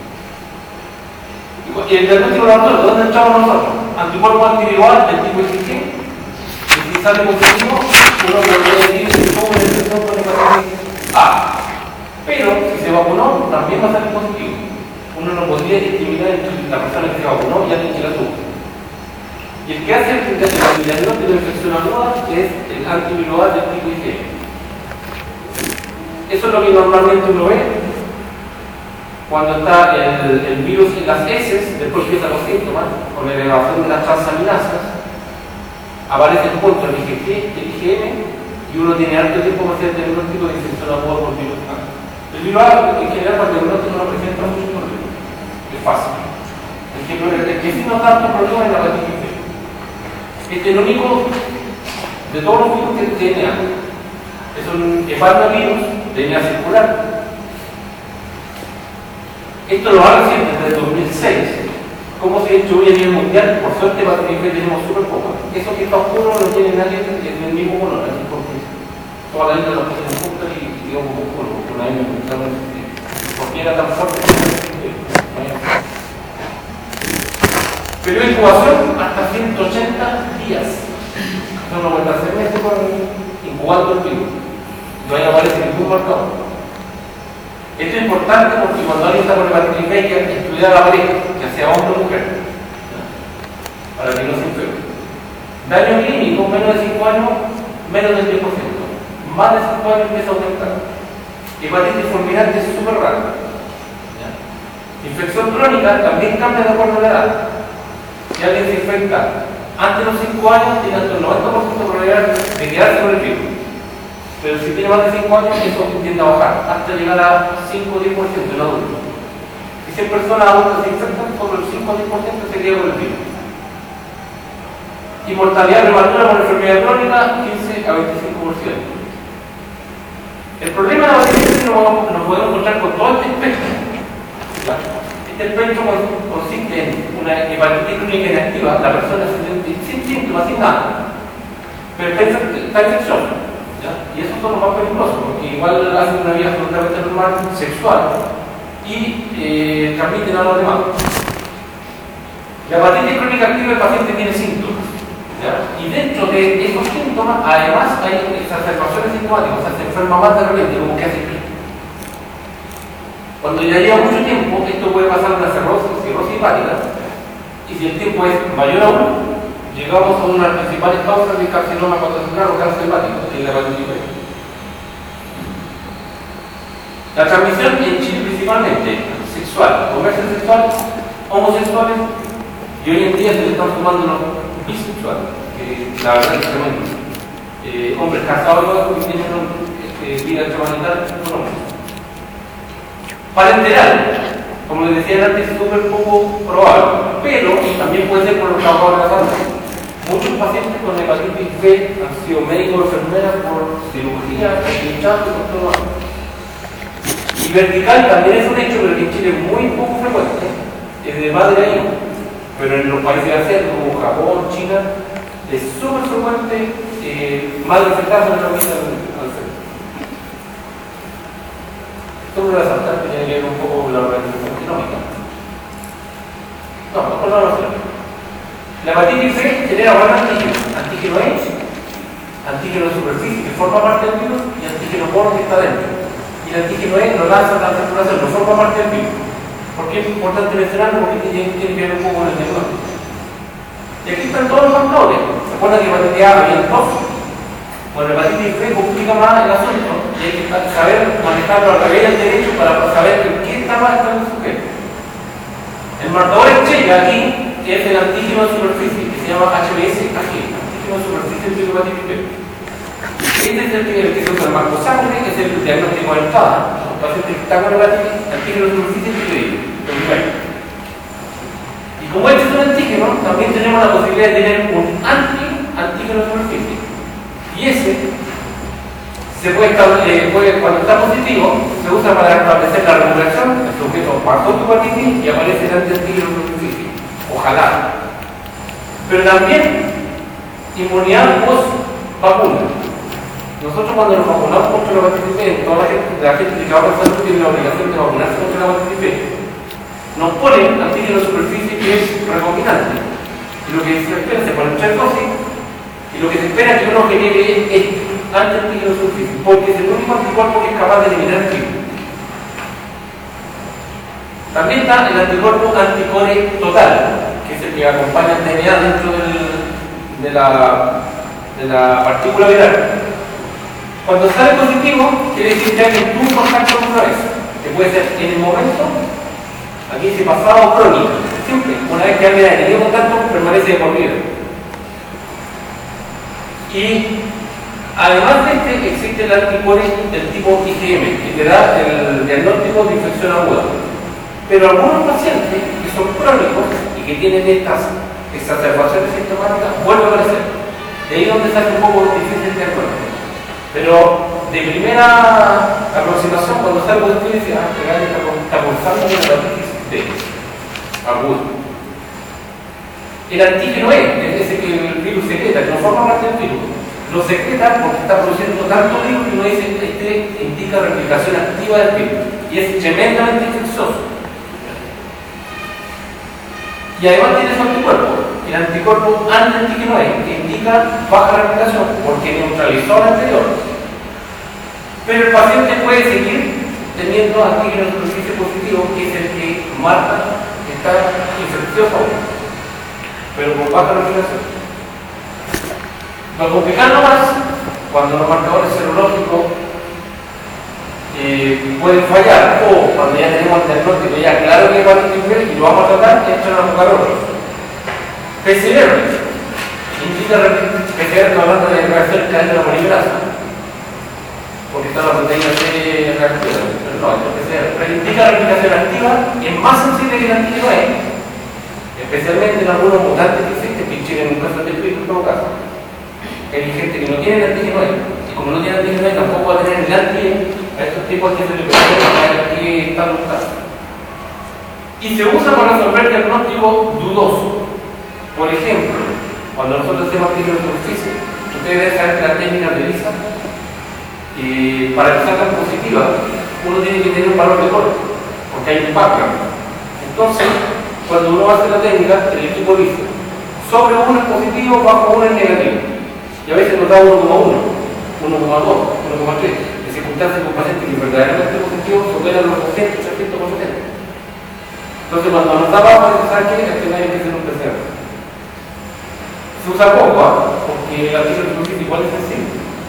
Y el diagnóstico laboratorio, ¿dónde entramos nosotros? Anticuerpo antiviral del tipo I G G. Y si sale positivo, uno podría decir que tuvo una infección con hepatitis A. Pero si se vacunó, también va a salir positivo. Uno no podría discriminar entre la persona que se vacunó y alguien que la tuvo. Y el que hace el diagnóstico de infección aguda es el antiviral del tipo I G G. Eso es lo que normalmente uno ve cuando está el, el virus en las heces. Después empiezan los síntomas con la elevación de las transaminasas, aparece el punto el I G G, el I G M, y uno tiene harto tiempo para hacer el diagnóstico de infección aguda por virus A. El virus A en general para el diagnóstico no presenta mucho problema, es fácil. El que, el que sí nos da tanto problema es la hepatitis B. Este es el único de todos los virus que tiene D N A. Es un hepatovirus de D N A circular. Esto lo hace desde el dos mil seis. ¿Cómo se ha hecho hoy a nivel mundial? Por suerte, hepatitis B tenemos súper poco. Eso que está oscuro no tiene nadie en el mismo color, así porque toda la gente lo pusieron juntas y digamos un poco porque una vez me preguntaron por qué era tan fuerte. Periodo de incubación hasta ciento ochenta días. Eso no vuelve a hacer meses con incubando el virus. No hay aparece ningún marcador. Esto es importante porque cuando alguien está con hepatitis B hay que estudiar a la pareja, ya sea hombre o mujer, ¿no? Para que no se enferme. Daño clínico, menos de cinco años, menos del diez por ciento. Más de cinco años empieza a aumentar. Hepatitis fulminante es súper rara. Infección crónica también cambia de acuerdo a la edad. Si alguien se infecta antes de los cinco años, tiene hasta el noventa por ciento de probabilidad de quedarse con el virus. Pero si tiene más de cinco años, eso tiende a bajar, hasta llegar a cinco o diez por ciento en adultos. Si cien personas adultas se infectan, sobre el cinco o diez por ciento se queda con el virus. Y mortalidad prematura por enfermedad crónica, quince a veinticinco por ciento. El problema de la hepatitis es que nos podemos encontrar con todo este espectro. Este espectro consiste en una hepatitis crónica inactiva, la persona sin síntomas, sin nada, pero está infección. Y esos son los más peligrosos, porque igual hacen una vida absolutamente normal, sexual, y eh, transmiten a los demás. La hepatitis crónica activa, el paciente tiene síntomas, ¿ya? Y dentro de esos síntomas, además hay exacerbaciones sintomáticas, o sea, se enferma más de repente, como que hace pico. Cuando ya lleva mucho tiempo, esto puede pasar una cirrosis, cirrosis hepática, y si el tiempo es mayor aún, llegamos a una de las principales causas de carcinoma hepatocelular o cáncer hepático, que es la hepatitis B. La transmisión en Chile principalmente sexual, comercio sexual, homosexuales, y hoy en día se le están sumando los bisexuales, que la verdad es tremendo. Eh, hombres casados que tienen este, vida extramarital son hombres. Parenteral, como les decía antes, es súper poco probable, pero también puede ser por los trabajadores de la salud. Muchos pacientes con hepatitis B han sido médicos o enfermeras por cirugía, pinchazo, por todo. Y vertical también es un hecho, pero que en Chile es muy poco frecuente, es de madre a hijo. Pero en los países asiáticos como Japón, China, es súper frecuente eh, madre afectada por la vida al ser. Esto me voy a saltar, que tiene que ver un poco con la organización genómica. No, no con la organización. La hepatitis B genera varios antígenos. Antígeno E, antígeno de superficie que forma parte del virus y antígeno por que está dentro. Y el antígeno E lo lanza a la circulación, no forma parte del virus. ¿Por qué es importante mencionarlo? Porque tiene, tiene que ver un poco con el diagnóstico. Y aquí están todos los factores. ¿Se acuerdan que hepatitis A había dos? Bueno, la hepatitis B complica más el asunto y hay que saber manejarlo al revés del derecho para saber en qué está más el sujeto. El marcador estrella aquí es el antígeno de superficie que se llama H B S A G. antígeno de superficie entre hepatitis B. Este es el que, el que se usa en marcosangre, que es el diagnóstico de entrada. El paciente que está con hepatitis, antígeno de superficie entre lo primero. Y como este es un antígeno, también tenemos la posibilidad de tener un anti-antígeno de superficie. Y ese se puede, eh, puede, cuando está positivo, se usa para establecer la regulación. El sujeto pasó tu hepatitis y aparece el anti-antígeno de superficie. Ojalá. Pero también inmunidad post-vacuna. Nosotros cuando nos vacunamos contra la hepatitis B, toda la gente, la gente que ahora está tiene la obligación de vacunarse contra la hepatitis B, nos ponen antígeno de superficie que es recombinante. Y lo que se espera, se ponen tres dosis, y lo que se espera es que uno genere este anti-antígeno de superficie, porque es el único anticuerpo que es capaz de eliminar el virus. También está el anticuerpo anticore total, que es el que acompaña el D N A dentro del, de, la, de la partícula viral. Cuando sale positivo, quiere decir que hay un contacto con una vez, que puede ser en el momento, aquí dice pasado o crónico, siempre, una vez que alguien ha tenido contacto, permanece de por vida. Y además de este, existe el anticuerpo del tipo I G M, que te da el diagnóstico de infección aguda. Pero algunos pacientes que son crónicos y que tienen estas exacerbaciones sintomáticas vuelven a aparecer. De ahí donde sale un poco difícil de acuerdo. Pero de primera aproximación, cuando salgo de estudio, dice, ah, que alguien está pulsando una hepatitis B aguda. El antígeno E, ese que el virus secreta, que no forma parte del virus, lo secreta porque está produciendo tanto virus que uno dice, este indica replicación activa del virus y es tremendamente infeccioso. Y además tiene su anticuerpo, el anticuerpo anti-antígeno E, que indica baja replicación porque neutralizó al anterior. Pero el paciente puede seguir teniendo antígeno de superficie positivo, que es el que marca que está infeccioso, pero con baja replicación. Lo complicado más, cuando los marcadores serológicos eh, pueden fallar, o cuando ya tenemos el diagnóstico ya claro que es hepatitis B y lo vamos a tratar, esto no es un P C R indica P C R, hablando de reacción cadena de la polimerasa, porque está la proteína C reactiva, pero no, es P C R, pero indica replicación activa, es más sensible que el antígeno E, especialmente en algunos mutantes que existen, que tienen un caso de virus en todo caso. Hay gente que no tiene el antígeno E, y como no tiene el antígeno E, tampoco va a tener el anti-E, a estos tipos que se le presentan que están buscando. Y se usa para resolver diagnóstico dudoso. Por ejemplo, cuando nosotros hacemos antígeno de superficie, ustedes deben saber que la técnica de ELISA, eh, para que salgan positivas, uno tiene que tener un valor de corte, porque hay un background. Entonces, cuando uno hace la técnica, el equipo dice, sobre uno es positivo, bajo uno es negativo. Y a veces nos da uno coma uno, uno coma dos, uno coma tres. En circunstancias con pacientes que verdaderamente positivos superan los doscientos, trescientos por ciento. Entonces, cuando nos da bajo, ¿sabes qué? Es que no hay que hacer un P C R. Se usa poco, ¿eh? Porque el antígeno de superficie igual es sensible.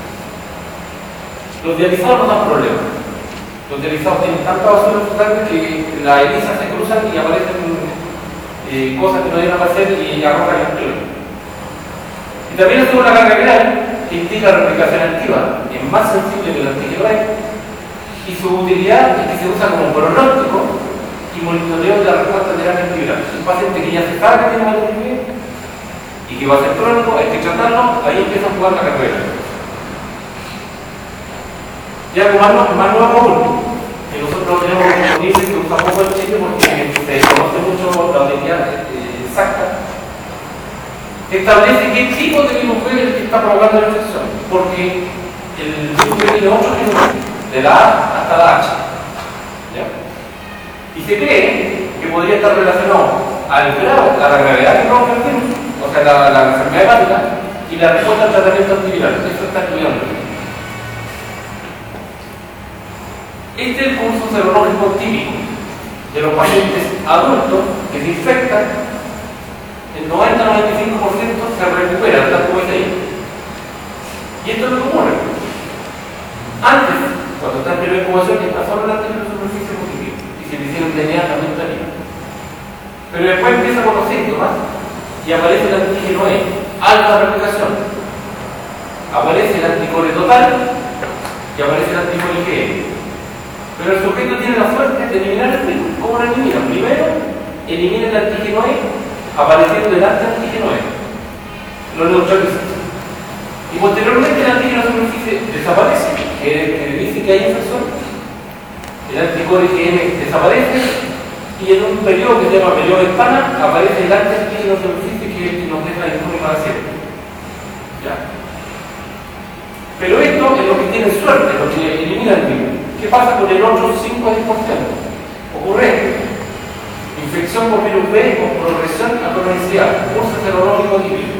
Los dializados no dan problemas. Los dializados tienen tanta basura en su sangre que la ELISA se cruzan y aparecen eh, cosas que no deben aparecer y arrojan el empleo. Y también hacemos la carga viral, que indica replicación activa, es más sensible que el antígeno E, y su utilidad es que se usa como pronóstico y monitoreo de la respuesta de la antiviral. Un paciente que ya se sabe que tiene hepatitis B y que va a ser crónico, hay que tratarlo, ahí empieza a jugar la carrera. Y algo más, más nuevo aún, que nosotros tenemos disponible, que usa poco el Chile porque se conoce mucho la utilidad eh, exacta, establece qué tipo de virus B es el que está provocando la infección, porque el virus B tiene ocho virus, de la A hasta la H. ¿Ya? Y se cree que podría estar relacionado al grado, a la gravedad que provoca el virus, o sea, la, la enfermedad hepática, y la respuesta al tratamiento antiviral. Eso está estudiando. Este es el curso serológico típico de los pacientes adultos que se infectan. El noventa a noventa y cinco por ciento se recupera, tal como es ahí. Y esto es lo que ocurre. Antes, cuando está en primera incubación, está solo el antígeno de superficie positivo. Y si le hicieron D N A también estaría. Pero después empieza con los síntomas y aparece el antígeno E, alta replicación. anticore total y aparece el anticore I G M. Pero el sujeto tiene la suerte de eliminar el virus. ¿Cómo lo elimina? Primero, elimina el antígeno E, apareciendo delante del antígeno E. Lo neutraliza. Y posteriormente el antígeno de superficie desaparece, que, que dice que hay infección. El anticore I G M desaparece y en un periodo que se llama periodo de ventana aparece el antígeno de superficie que, que nos deja el informe para siempre. ¿Ya? Pero esto es lo que tiene suerte, lo que elimina el virus. ¿Qué pasa con el otro cinco a diez por ciento? Ocurre infección por virus B o progresión a cronicidad, curso serológico típico.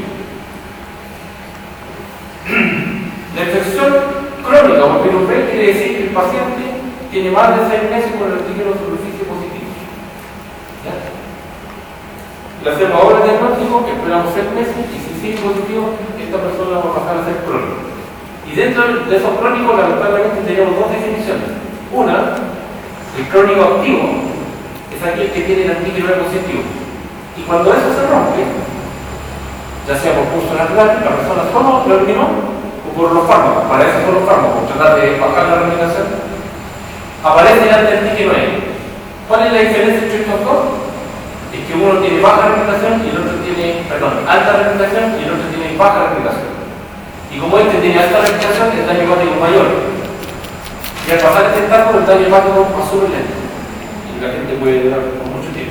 La infección crónica por virus B quiere decir que el paciente tiene más de seis meses con el antígeno de superficie positivo. ¿Ya? Le hacemos ahora el diagnóstico, esperamos seis meses y si sigue positivo, esta persona va a pasar a ser crónica. Y dentro de esos crónicos, lamentablemente, tenemos dos definiciones. Una, el crónico activo, es aquel que tiene el antígeno E positivo. Y cuando eso se rompe, ya sea por curso natural, la persona solo lo eliminó, o por los fármacos, para eso son los fármacos, por tratar de bajar la replicación, aparece el antígeno E. ¿Cuál es la diferencia entre estos dos? Es que uno tiene baja replicación y el otro tiene, perdón, alta replicación y el otro tiene baja replicación. Y como este tiene alta replicación, el daño hepático es mayor. Y al pasar este etapa, el daño hepático es súper lento. Y la gente puede durar por mucho tiempo.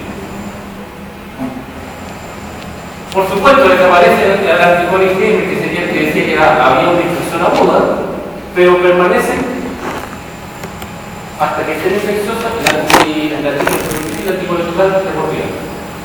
Por supuesto, desaparece el anticore I G M, que sería el que decía que era, había una infección aguda, pero permanece hasta que esté infecciosa y el anticore total de por vida.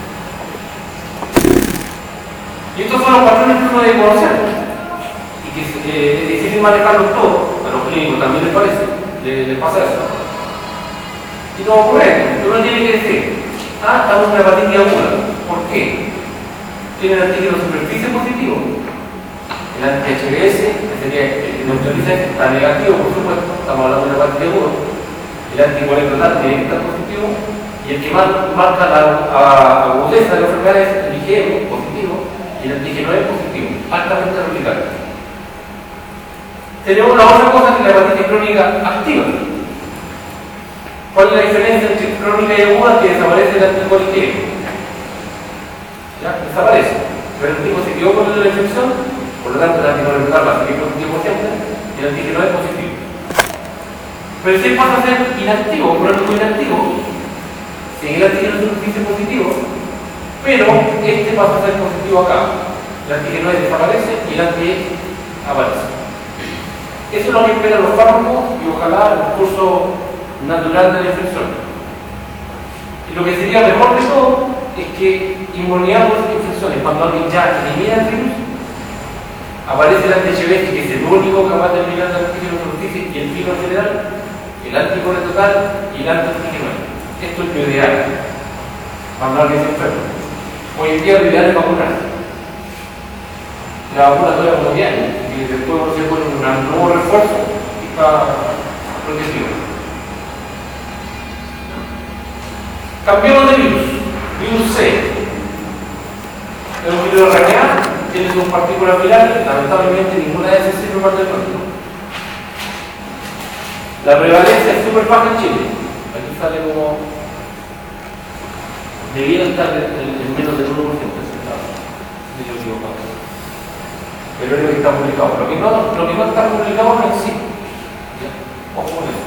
Y estos son los patrones que uno debe conocer. Que eh, es difícil manejarlos todos, a los clínicos también les parece, les, les pasa eso. Y no ocurre, uno tiene que decir, ah, estamos en una hepatitis aguda. ¿Por qué? Tiene el antígeno de superficie positivo. El anti-H B S, que sería el neutraliza, está negativo, por supuesto, estamos hablando de una hepatitis aguda. El anticore total tiene que estar positivo. Y el que más marca la agudeza de la enfermedad es el I G M positivo y el antígeno E positivo, altamente replicable. Tenemos una otra cosa que es la hepatitis crónica activa. ¿Cuál es la diferencia entre crónica y aguda? Que desaparece el anticore I G M. ¿Ya? Desaparece. Pero el tipo se quedó con la infección, por lo tanto el anticore total va a seguir positivo siempre y el antígeno es positivo. Pero si pasa a ser inactivo, crónico inactivo, sigue el antígeno de superficie positivo, pero este pasa a ser positivo acá. El antígeno E desaparece y el anti-E aparece. Eso es lo que esperan los fármacos y ojalá el curso natural de la infección. Y lo que sería mejor de todo es que inmunidad por infecciones, cuando alguien ya elimina el virus, aparece el anti-H B S, que es el único capaz de eliminar el antígeno de superficie y el virus en general, el anticore total y el antígeno. Esto es lo ideal cuando alguien se enferma. Hoy en día lo ideal es vacunarse. La vacuna todavía como bien, y después uno se pone un nuevo refuerzo y está protegido. Cambiamos de virus. Virus C. Es un virus R N A, tiene sus partículas virales, lamentablemente ninguna de esas sirve para el diagnóstico. La prevalencia es súper baja en Chile. Aquí sale como debiera estar en, en menos del uno por ciento. Si yo equivoco. Pero es lo que está publicado. Lo que no, lo que no está publicado no existe. Ojo con eso.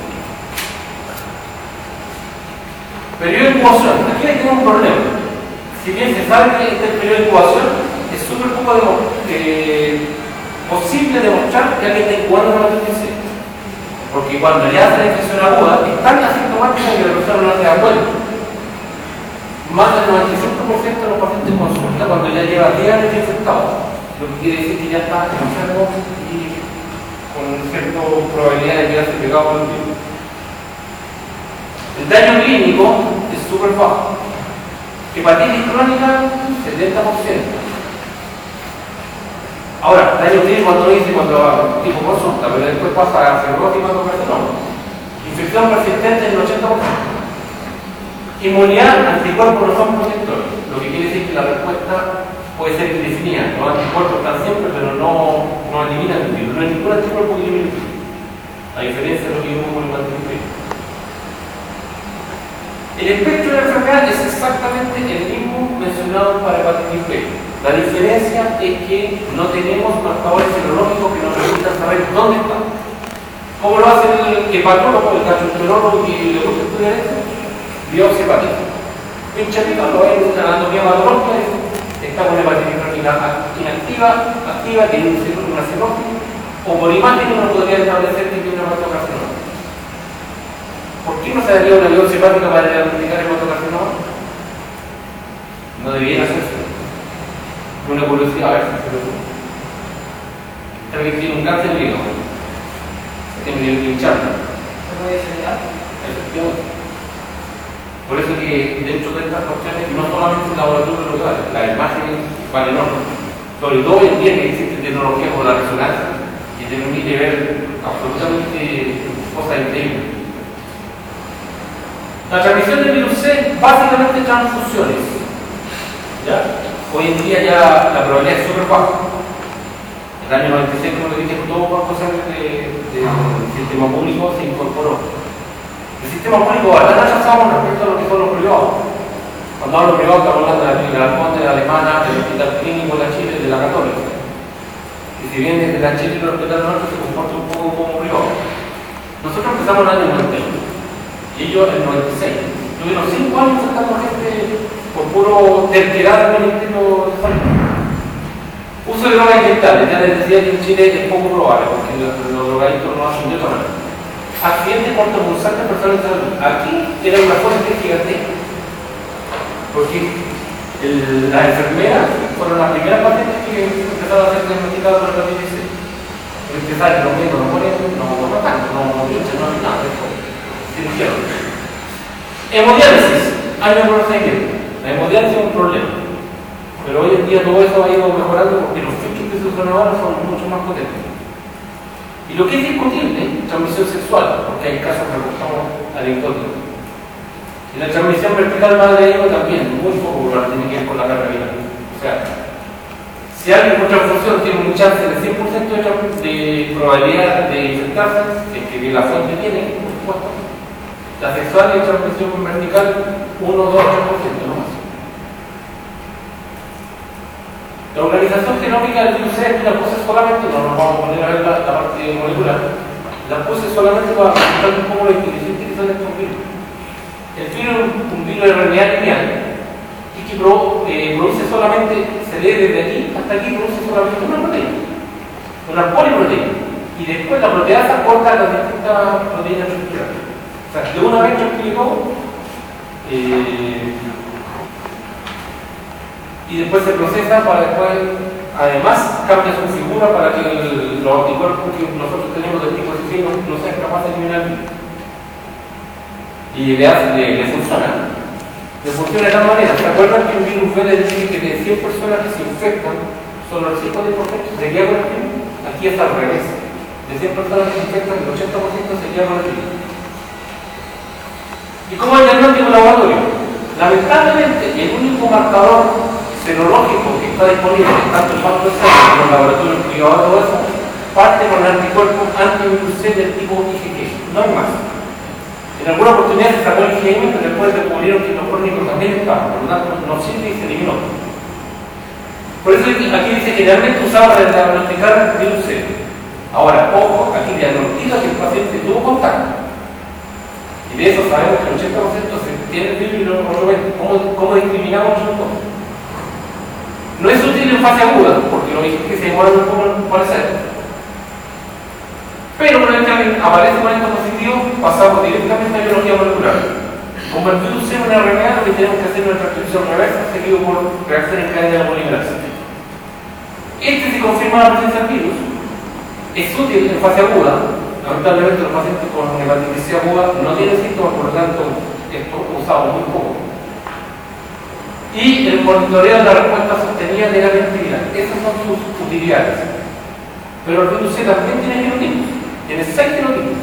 Periodo de incubación. Aquí hay que tener un problema. Si bien se sabe que este periodo de incubación es súper poco eh, posible demostrar que alguien está incubando con la hepatitis C. Porque cuando le hace la infección aguda, es tan asintomática que la persona no se da cuenta. Más del noventa y cinco por ciento de los pacientes consulta cuando ya lleva diez años infectado. Lo que quiere decir que ya está enfermo y con cierta probabilidad de quedarse pegado con el virus. El daño clínico es súper bajo. Hepatitis crónica, setenta por ciento. Ahora, daño clínico cuando dice cuando tipo consulta, pero después pasa a cirrosis y hepatocarcinoma. Infección persistente en el ochenta por ciento. Inmunidad, anticuerpos no son protectores, lo que quiere decir que la respuesta puede ser indefinida. Los anticuerpos están siempre, pero no, no eliminan el virus. No hay ningún anticuerpo que elimine el virus. A diferencia de lo que vimos con el hepatitis B. El espectro de la enfermedad es exactamente el mismo mencionado para hepatitis B. La diferencia es que no tenemos marcadores serológicos que nos permitan saber dónde está. ¿Cómo lo hace el hepatólogo, el gastroenterólogo y le gusta estudiar esto? Biopsia hepática. Pinchatito, lo ven en la anatomía patológica, está con hepatitis crónica inactiva, activa, tiene una cirrosis, o por imagen uno podría establecer que tiene una hepatocarcinoma. ¿Por qué no se daría una biopsia hepática para diagnosticar hepatocarcinoma? No debiera hacerse. Una curiosidad, a ver si se lo digo. Alguien tiene un cáncer de hígado. Tiene que hincharlo. ¿Se puede sellar? Efectivamente. Por eso que dentro de estas cuestiones, no solamente el laboratorio local, la imagen vale enorme. Sobre todo hoy en día que existe tecnología como la resonancia, que te permite ver absolutamente cosas increíbles. La transmisión del virus C, básicamente transfusiones. ¿Ya? Hoy en día ya la probabilidad es súper baja. En el año noventa y seis, como le dije, todo cuerpo de sangre del sistema público se incorporó. El sistema público bastante rechazado respecto a lo que son los privados. Cuando hablo de privados, estamos hablando de la clínica Alfonte, de la Alemana, del Hospital Clínico de la Chile, de la Católica. Y si bien desde la Chile y el Hospital Nuestro se comporta un poco como privado. Nosotros empezamos en el año noventa y uno y ellos en el noventa y seis. Tuvieron cinco años sacando gente por puro terquedad del Ministerio de Salud. Uso de drogas inyectables, ya les decía que en Chile es poco probable, porque los, los drogadictos no hacen de otra manera. Accidente cortopunzante personal de salud. Aquí era una fuente gigantesca, porque el, las enfermeras fueron las primeras pacientes que empezaron a ser diagnosticadas por la hepatitis C. Empezaron los médicos no ponen, no matan, no pinchan, no hacen nada de eso. Cirugía. Hemodiálisis, hay un procedimiento. La hemodiálisis es un problema. Pero hoy en día todo eso ha ido mejorando porque los filtros que se usan ahora son mucho más potentes. Y lo que es discutible, transmisión sexual, porque hay casos que reportamos anecdóticos. Y la transmisión vertical madre-hijo también, muy popular, tiene que ver con la carga viral. O sea, si alguien con transfusión tiene un chance de cien por ciento de, de probabilidad de infectarse, es que la fuente tiene, por supuesto. La sexual y la transmisión vertical, uno, dos, tres por ciento, no más. La organización genómica del virus C la puse solamente, no nos vamos a poner a ver la, la parte molecular, la puse solamente para mostrar un poco la inteligencia que son estos virus. El virus es un virus de R N A lineal y que pro, eh, produce solamente, se lee desde aquí hasta aquí, produce solamente una proteína, una poliproteína, y después la proteasa corta las distintas proteínas estructurales. O sea, de una vez explicó eh, y después se procesa para después, además, cambia su figura para que el, los anticuerpos que nosotros tenemos del tipo C no, no sean capaces de eliminar el virus. Y le, hace, le, le funciona. Le funciona de tal manera. ¿Se acuerdan que un virus B le dice que de cien personas que se infectan, solo el cinco por ciento se queda con el virus? Aquí es al revés. De cien personas que se infectan, el ochenta por ciento se queda con el virus. ¿Y cómo es el diagnóstico laboratorio? Lamentablemente, el único marcador serológico que está disponible tanto en bancos de sangre como en los laboratorios privados, todo eso, parte con el anticuerpo antivirus C del tipo I G G. No hay más. En alguna oportunidad se sacó el I G M, pero después descubrieron que los crónicos también estaban, por lo tanto no sirve y se eliminó. Por eso aquí dice generalmente usado para diagnosticar virus C. Ahora, ojo, aquí diagnostica que el paciente tuvo contacto. Y de eso sabemos que el ochenta por ciento se tiene el virus y no lo ven. ¿Cómo, cómo discriminamos los dos? No es útil en fase aguda, porque lo dije que se demora un poco en aparecer. Pero una vez que aparece con esto positivo, pasamos directamente a biología molecular. Como el virus C en una R N A, lo que tenemos que hacer es una transcripción reversa, seguido por reacción en cadena de polimerasa. Este, si confirma la presencia del virus, es útil en fase aguda. Lamentablemente, los pacientes con hepatitis C aguda no tienen síntomas, por lo tanto, esto es usado muy poco. Y el monitoreo de la respuesta sostenida de la viral. Esas son sus utilidades. Pero el virus C también tiene genotipos. Tiene seis genotipos.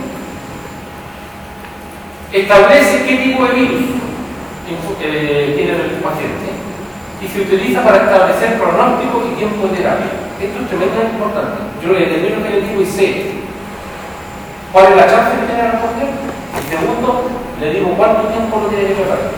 Establece qué tipo de virus eh, tiene el paciente. y se utiliza para establecer pronóstico y tiempo de terapia. Esto es tremendamente importante. Yo le determino que le digo y sé cuál es la chance que tiene el responder. Y segundo, le digo cuánto tiempo lo tiene que tratar.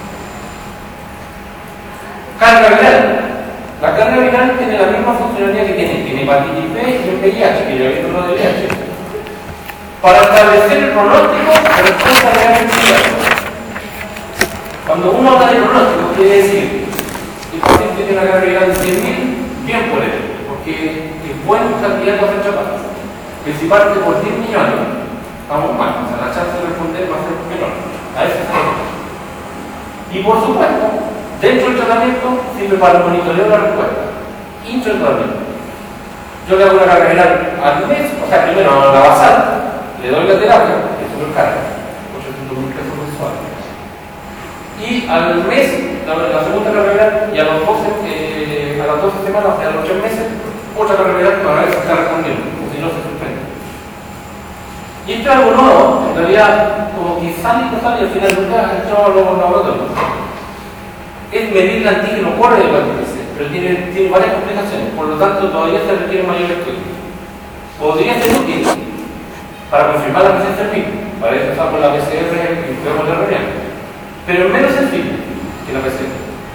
Carga viral. La carga viral tiene la misma funcionalidad que tiene, tiene hepatitis B y el V I H, que ya he visto lo del V I H. Para establecer el pronóstico de respuesta real en inmediato. Cuando uno habla de pronóstico, quiere decir el paciente tiene una carga viral de cien mil, bien por él, porque es buen candidato a ser chapado. Que si parte por diez millones, estamos mal, o sea, la chance de responder va a ser menor. A eso se refiere. Y por supuesto, dentro del tratamiento sirve para el monitoreo de la respuesta. Intratratamiento. Yo le hago una carga viral al mes, o sea, primero a la basal, le doy la terapia, que es super carga, ochocientos mil pesos mensuales. Y al mes, la, la segunda carga viral, y a, los doce, eh, a las doce semanas, a los tres meses, otra carga viral para ver si está respondiendo, o si no se suspende. Y esto es algo nuevo, en realidad, como que sale y no sale, y al final nunca ha entrado a los laboratorios. Es medir el antígeno core de hepatitis C, pero tiene, tiene varias complicaciones, por lo tanto todavía se requiere mayor estudio. Podría ser útil para confirmar la presencia del virus, para eso usamos la P C R y vemos la reunión, pero es menos sensible que la P C R.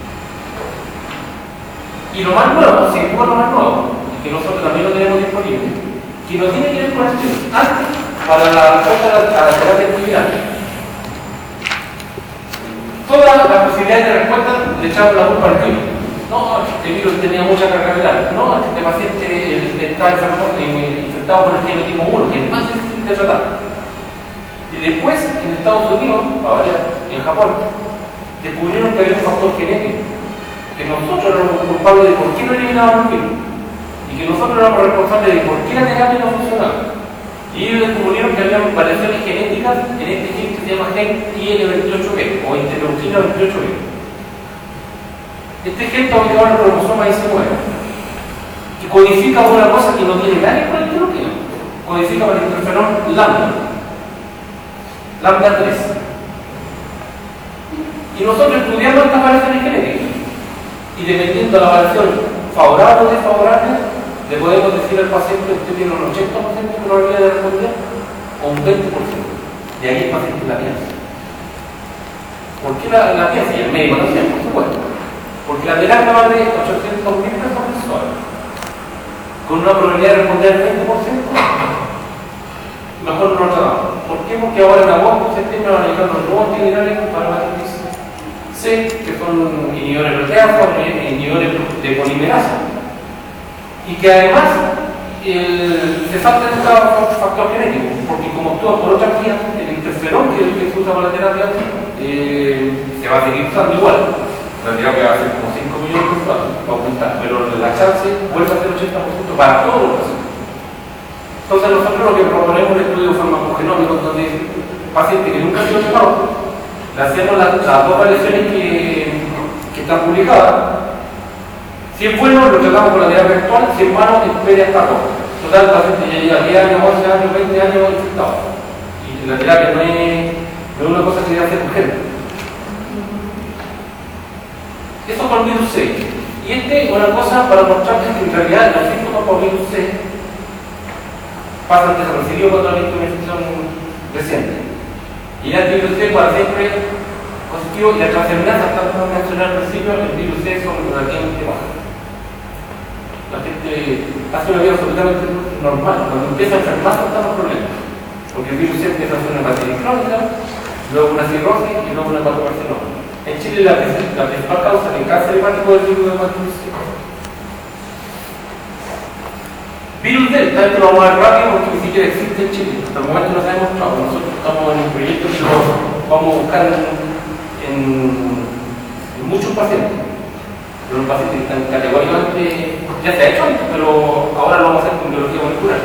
Y lo más nuevo, si es lo más nuevo, y que nosotros también lo tenemos disponible, que no tiene que ver con esto, antes, para la respuesta a la, a la terapia antiviral. Todas las posibilidades de respuesta le echamos la culpa al virus. No, este virus tenía mucha carga viral. No, este paciente está enfermo, infectado por el genotipo uno, que es más difícil de tratar. Y después, en Estados Unidos, ahora en Japón, descubrieron que había un factor genético, que nosotros éramos culpables de por qué no eliminábamos el virus, y que nosotros éramos responsables de por qué la terapia no funcionaba. Y ellos descubrieron que había variaciones genéticas en este gen que se llama gen I L veintiocho B o interleucina veintiocho B. Este gen está ubicado en el cromosoma I C nueve, que codifica una cosa que no tiene nada con el interleucina. Codifica para el interferón lambda, lambda tres. Y nosotros estudiamos estas variaciones genéticas, y dependiendo de la variación favorable o desfavorable, le podemos decir al paciente que usted tiene un ochenta por ciento de probabilidad de responder o un veinte por ciento. De ahí el paciente la piensa. ¿Por qué la, la piensa? Y el médico también, por supuesto. Porque la terapia vale ochocientos mil pesos mensuales. Con una probabilidad de responder al veinte por ciento, mejor no lo tratamos. ¿Por qué? Porque ahora en agosto, septiembre van a llegar los nuevos antivirales para la hepatitis C, que son inhibidores de proteasa, inhibidores de polimerasa. Y que además el, se salta este factor genético, porque como actúa por otra vía, el interferón que es el que se usa para la terapia, eh, se va a seguir usando igual. La terapia va a ser como cinco millones de pesos, va a aumentar, pero la chance vuelve a ser ochenta por ciento para todos los pacientes. Entonces nosotros lo que proponemos es un estudio farmacogenómico donde el paciente que nunca ha sido tratado, le hacemos las, las dos variaciones que, que están publicadas. Si es bueno, lo tratamos con la terapia actual, si es malo, espere hasta agosto. Total, el paciente ya lleva diez años, once años, veinte años infectado. Y la terapia no es, no es una cosa que se hace urgente. Eso con virus C. Y este es una cosa para mostrarles que en realidad los síntomas por virus C pasan desapercibidos cuando hay una infección reciente. Y el antivirus C para siempre positivo, y las transaminasas, tanto como mencioné al principio, el virus C son relativamente bajas. La gente hace una vida absolutamente normal. Cuando empieza a enfermarse están los problemas, porque el virus C empieza a hacer una hepatitis crónica, luego una cirrosis y luego una hepatocarcinoma. En Chile la, la principal causa de cáncer hepático es el virus de hepatitis C. Virus Delta, esto lo vamos a ver rápido porque ni siquiera existe en Chile. Hasta el momento no se ha demostrado. Nosotros estamos en un proyecto que lo vamos a buscar en, en, en muchos pacientes. Pero los pacientes que están categóricamente, ya se ha hecho antes, pero ahora lo vamos a hacer con biología molecular.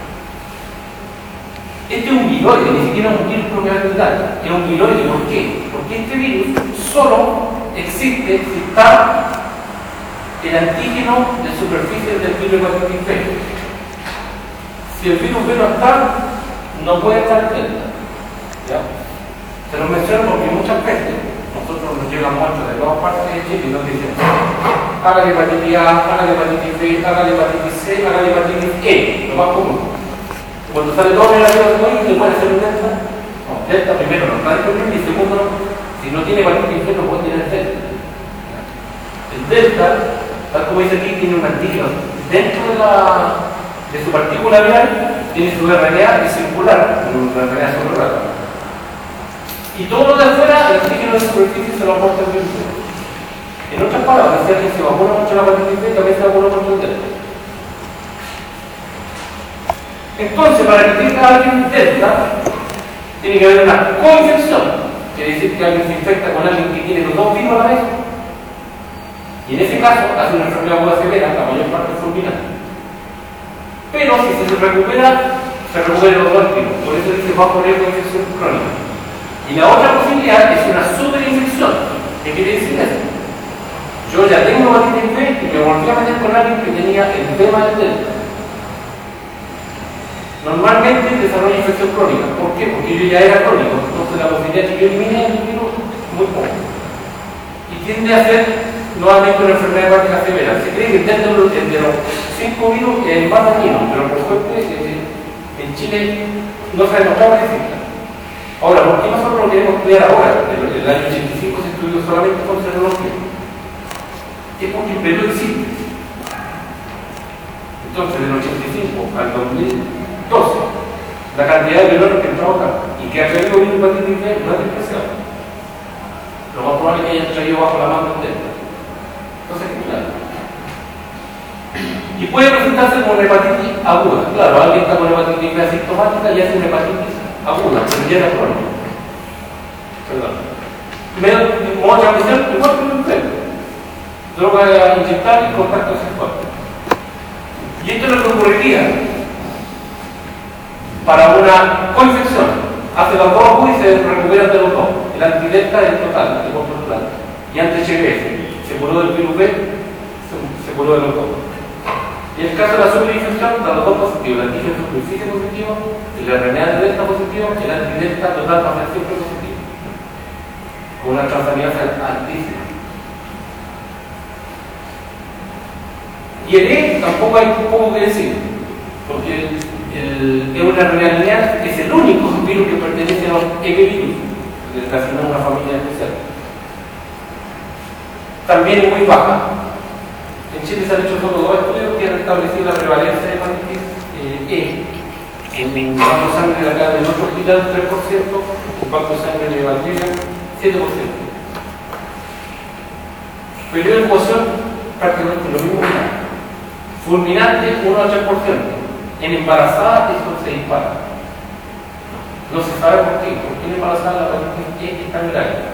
Este es un viroide, ni siquiera un virus propiamente tal. Es un viroide, ¿por qué? Porque este virus solo existe si está el antígeno de superficie del virus hepatitis B. Si el virus B no está, no puede estar delta. ¿Ya? Se lo menciono porque muchas veces nosotros llegan muestras de todas partes de Chile y nos dicen, haga la hepatitis A, haga la hepatitis B, haga la hepatitis C, haga la hepatitis E, lo más común. Cuando sale todo negativo de hoy, ¿te puede hacer un delta? No, delta primero no está disponible y segundo, si no tiene hepatitis B no puede tener delta. El delta, tal como dice aquí, tiene un antígeno dentro de, la, de su partícula viral, tiene su R N A circular, un R N A sobrerrado. Y todo lo de afuera, el antígeno de superficie se lo aporta el virus. En otras palabras, si alguien se vacuna mucho la hepatitis B, también se vacuna mucho el delta. Entonces, para que tenga alguien delta, tiene que haber una coinfección. Quiere decir que alguien se infecta con alguien que tiene los dos virus a la vez. Y en ese caso, hace una enfermedad aguda severa, la mayor parte es fulminante. Pero si se recupera, se recupera los dos virus. Por eso dice bajo riesgo de infección crónica. Y la otra posibilidad es una superinfección. ¿Qué quiere decir eso? Yo ya tengo hepatitis B y me volví a meter con alguien que tenía el tema del delta. Normalmente desarrolla infección crónica. ¿Por qué? Porque yo ya era crónico. Entonces la posibilidad de que yo elimine el virus es muy poco. Y tiende a ser nuevamente una enfermedad hepática severa. Se cree que dentro de los cinco virus es más dañino, pero por suerte en Chile no se ha demostrado que exista. Ahora, ¿por qué nosotros lo queremos estudiar ahora? En el año ochenta y cinco se estudió solamente con serología. Es porque el periodo existe. Entonces, del ochenta y cinco al dos mil doce, la cantidad de virus que entró acá y que ha traído virus hepatitis B no es despreciable. Lo más probable es que hayan traído bajo la mano del delta. Entonces, claro. Y puede presentarse como una hepatitis aguda. Claro, alguien está con hepatitis B asintomática y hace una hepatitis aguda, pero ya era crónica. Perdón. Modo de transmisión, igual que un enfermo. Droga inyectar y contacto sexual. Y esto es lo que ocurriría para una coinfección. Hace los dos y se recuperan de los dos. El antidelta es total, de control. Y anti-H I V S, se curó del virus B, se curó de los dos. Y en el caso de la superinfección, da los dos positivos. El antígeno de superficie positivo, el R N A de delta positivo, el antidelta total va a ser siempre positivo. Con una trazabilidad altísima. Y el E tampoco hay poco que decir, porque el, es una realidad que es el único virus que pertenece a los epivirus, casi no es una familia especial. También es muy baja. En Chile se han hecho solo dos estudios que han establecido la prevalencia de hepatitis E. En banco de sangre de acá de nuestro hospital tres por ciento, en banco de sangre de Valdivia siete por ciento. Periodo de incubación prácticamente lo mismo. Fulminante uno al tres por ciento. En embarazada esto se dispara. No se sabe por qué. ¿Por qué en embarazada la hepatitis E es tan grave?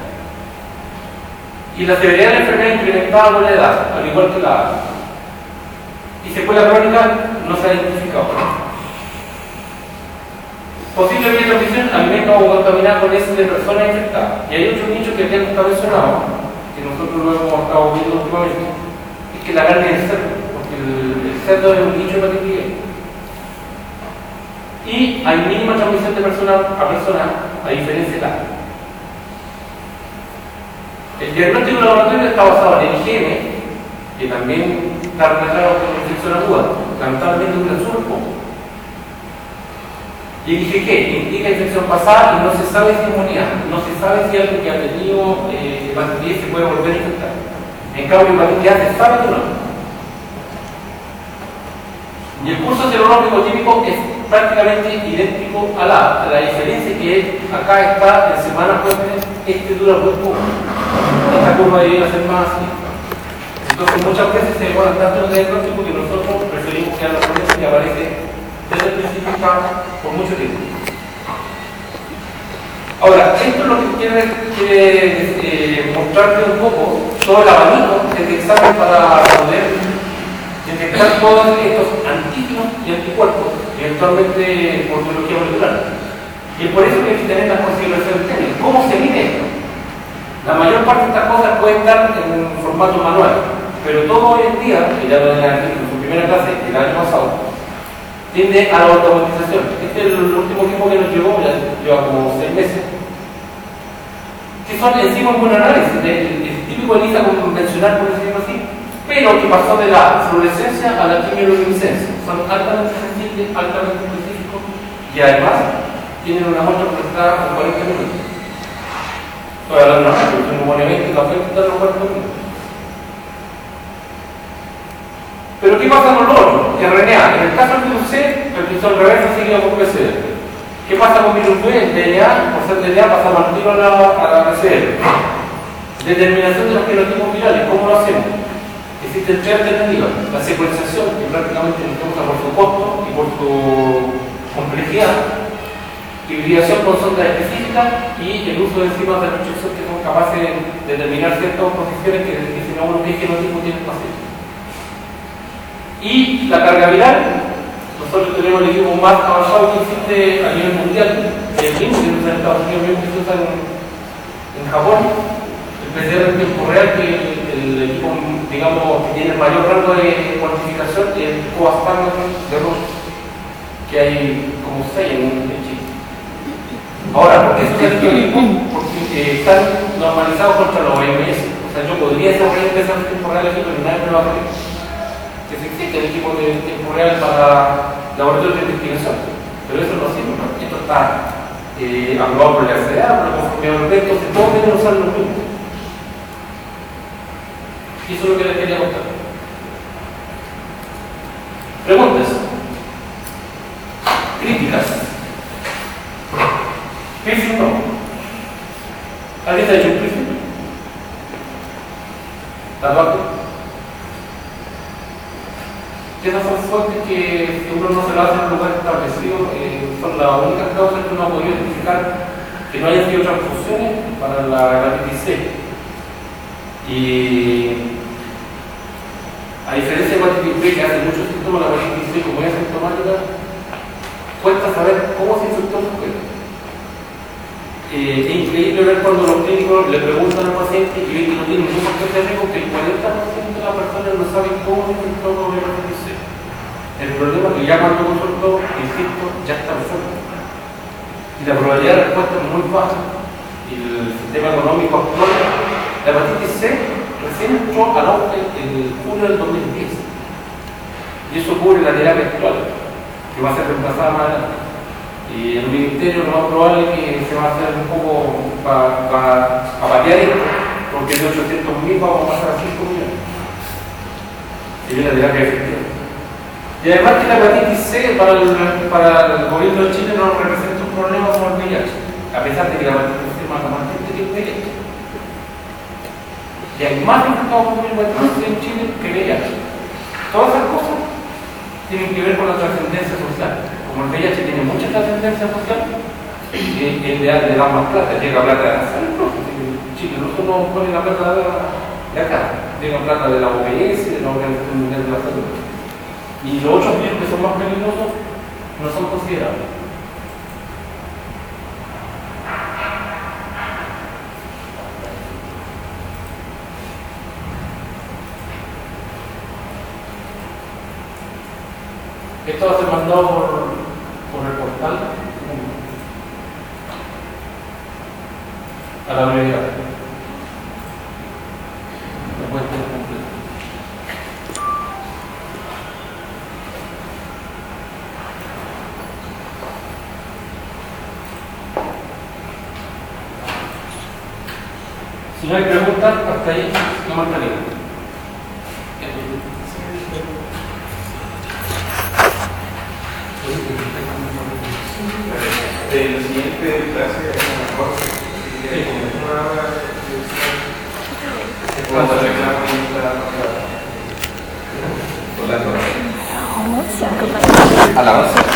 Y la severidad de la enfermedad incrementada con la edad, al igual que la A. Y secuela crónica no se ha identificado. Posible vía de transmisión, alimentos o contaminados con heces de personas infectadas. Y hay otro nicho que aquí está mencionado, que nosotros lo hemos estado viendo últimamente, es que la carne del cerdo, porque el, el cerdo es un nicho de hepatitis E. Y hay mínima transmisión de persona a persona, a diferencia de la A. El diagnóstico laboratorio está basado en el I G M, que también está relacionado con la infección aguda. Lamentablemente dura súper poco. Y el I G G indica infección pasada y no se sabe si es inmunidad. No se sabe si alguien que ha tenido eh, hepatitis se puede volver a infectar. En cambio, hepatitis A se sabe que no. Y el curso serológico típico es prácticamente idéntico a la A. La diferencia es que acá está en semana fuerte, este dura muy poco. Esta curva debería ser más así. Entonces muchas veces se demoran tanto en el diagnóstico que nosotros preferimos que a la ponencia que aparece desde el principio por mucho tiempo. Ahora, esto es lo que quiere, quiere eh, mostrarte un poco todo el abanico del examen para poder detectar todos estos antígenos y anticuerpos, eventualmente por biología molecular. Y es por eso que hay que tener las consideraciones técnicas. ¿Cómo se mide esto? La mayor parte de estas cosas pueden estar en formato manual, pero todo hoy en día, que ya lo tenía en su primera clase el año pasado, tiende a la automatización. Este es el último equipo que nos llegó, ya lleva como seis meses. que son enzimas buen análisis, el, el típico ELISA convencional, por decirlo así, pero que pasó de la fluorescencia a la quimioluminiscencia. Son altamente sensibles, altamente específicos y además tienen una muestra procesada con cuarenta minutos. Estoy hablando de una producción neumonía que afecta a los cuarenta minutos. Pero ¿qué pasa con lo otro? R N A. En el caso del virus C, el cristal reverso sigue con P C R. ¿Qué pasa con virus B? El D N A, por ser D N A, pasa al tiro a la, a la P C R. Determinación de los genotipos virales, ¿cómo lo hacemos? Existen tres alternativas. La secuenciación, que prácticamente nos usa por su costo y por su complejidad. Hibridación con sondas específicas y el uso de enzimas de restricción que son capaces de determinar ciertas posiciones que dicen a uno qué genotipo tiene el paciente. Y la carga viral, nosotros tenemos el equipo más avanzado que existe a nivel mundial, el M I M, que se usa en Estados Unidos, mismo que se usa en, en Japón, el P C R en tiempo real, que el, el equipo, digamos, que tiene el mayor rango de cuantificación, es el Coaspan de Roche, que hay como seis en, en Chile. Ahora, ¿por qué es el equipo? Porque eh, están normalizados contra los O M S. O sea, yo podría desarrollar un P C R en tiempo real aquí, pero nadie me lo va a hacer. Que se existe el equipo de tiempo real para laboratorios de investigación, pero eso no sirve, ¿no? Esto está eh, aprobado por la F D A, por la conformidad europea, entonces todos deben usar los mismos. Y eso es lo que les quería contar. Preguntas. Críticas. ¿Briefing no? ¿Alguien se ha hecho un briefing? ¿Tabaco? Esas son fuentes que uno no se lo hace en un lugar establecido, eh, son las únicas causas que uno ha podido identificar que no hayan sido transfusiones para la hepatitis C. Y a diferencia de la hepatitis B, que hace muchos síntomas, la hepatitis C, como es asintomática, cuesta saber cómo se infectó el sujeto. Eh, es increíble ver cuando los clínicos le preguntan al paciente y ven que no tiene ningún factor de riesgo, que el cuarenta por ciento de las personas no saben cómo se infectó con la hepatitis C. El problema es que ya cuando consultó, insisto, ya está enfermo. Y la probabilidad de respuesta es muy baja. Y el sistema económico actual, la hepatitis C recién entró al auge en junio del dos mil diez. Y eso cubre la terapia actual, que va a ser reemplazada más adelante. Y el ministerio lo más probable es que se va a hacer un poco para pa, pa patear esto, porque de ochocientos mil vamos a pasar a cinco millones. Y la terapia efectiva. Y además que la hepatitis C para el, para el gobierno de Chile no representa un problema como el V I H, a pesar de que la hepatitis C mata más gente que el V I H. Y hay más infectados con hepatitis C en Chile que V I H. Todas esas cosas tienen que ver con la trascendencia social. Como el V I H tiene mucha trascendencia social, el le da más plata, llega plata de la salud. Chile no solo pone la plata de acá, llega plata de la O M S, de la Organización Mundial de la Salud. Y los otros virus que son más peligrosos no son considerables. Esto va a ser mandado por, por el portal a la brevedad. Lo pueden tener completo. Si no hay preguntas, hasta ahí no marcaría. El siguiente clase es mejor. Cuando reclamo la a la once.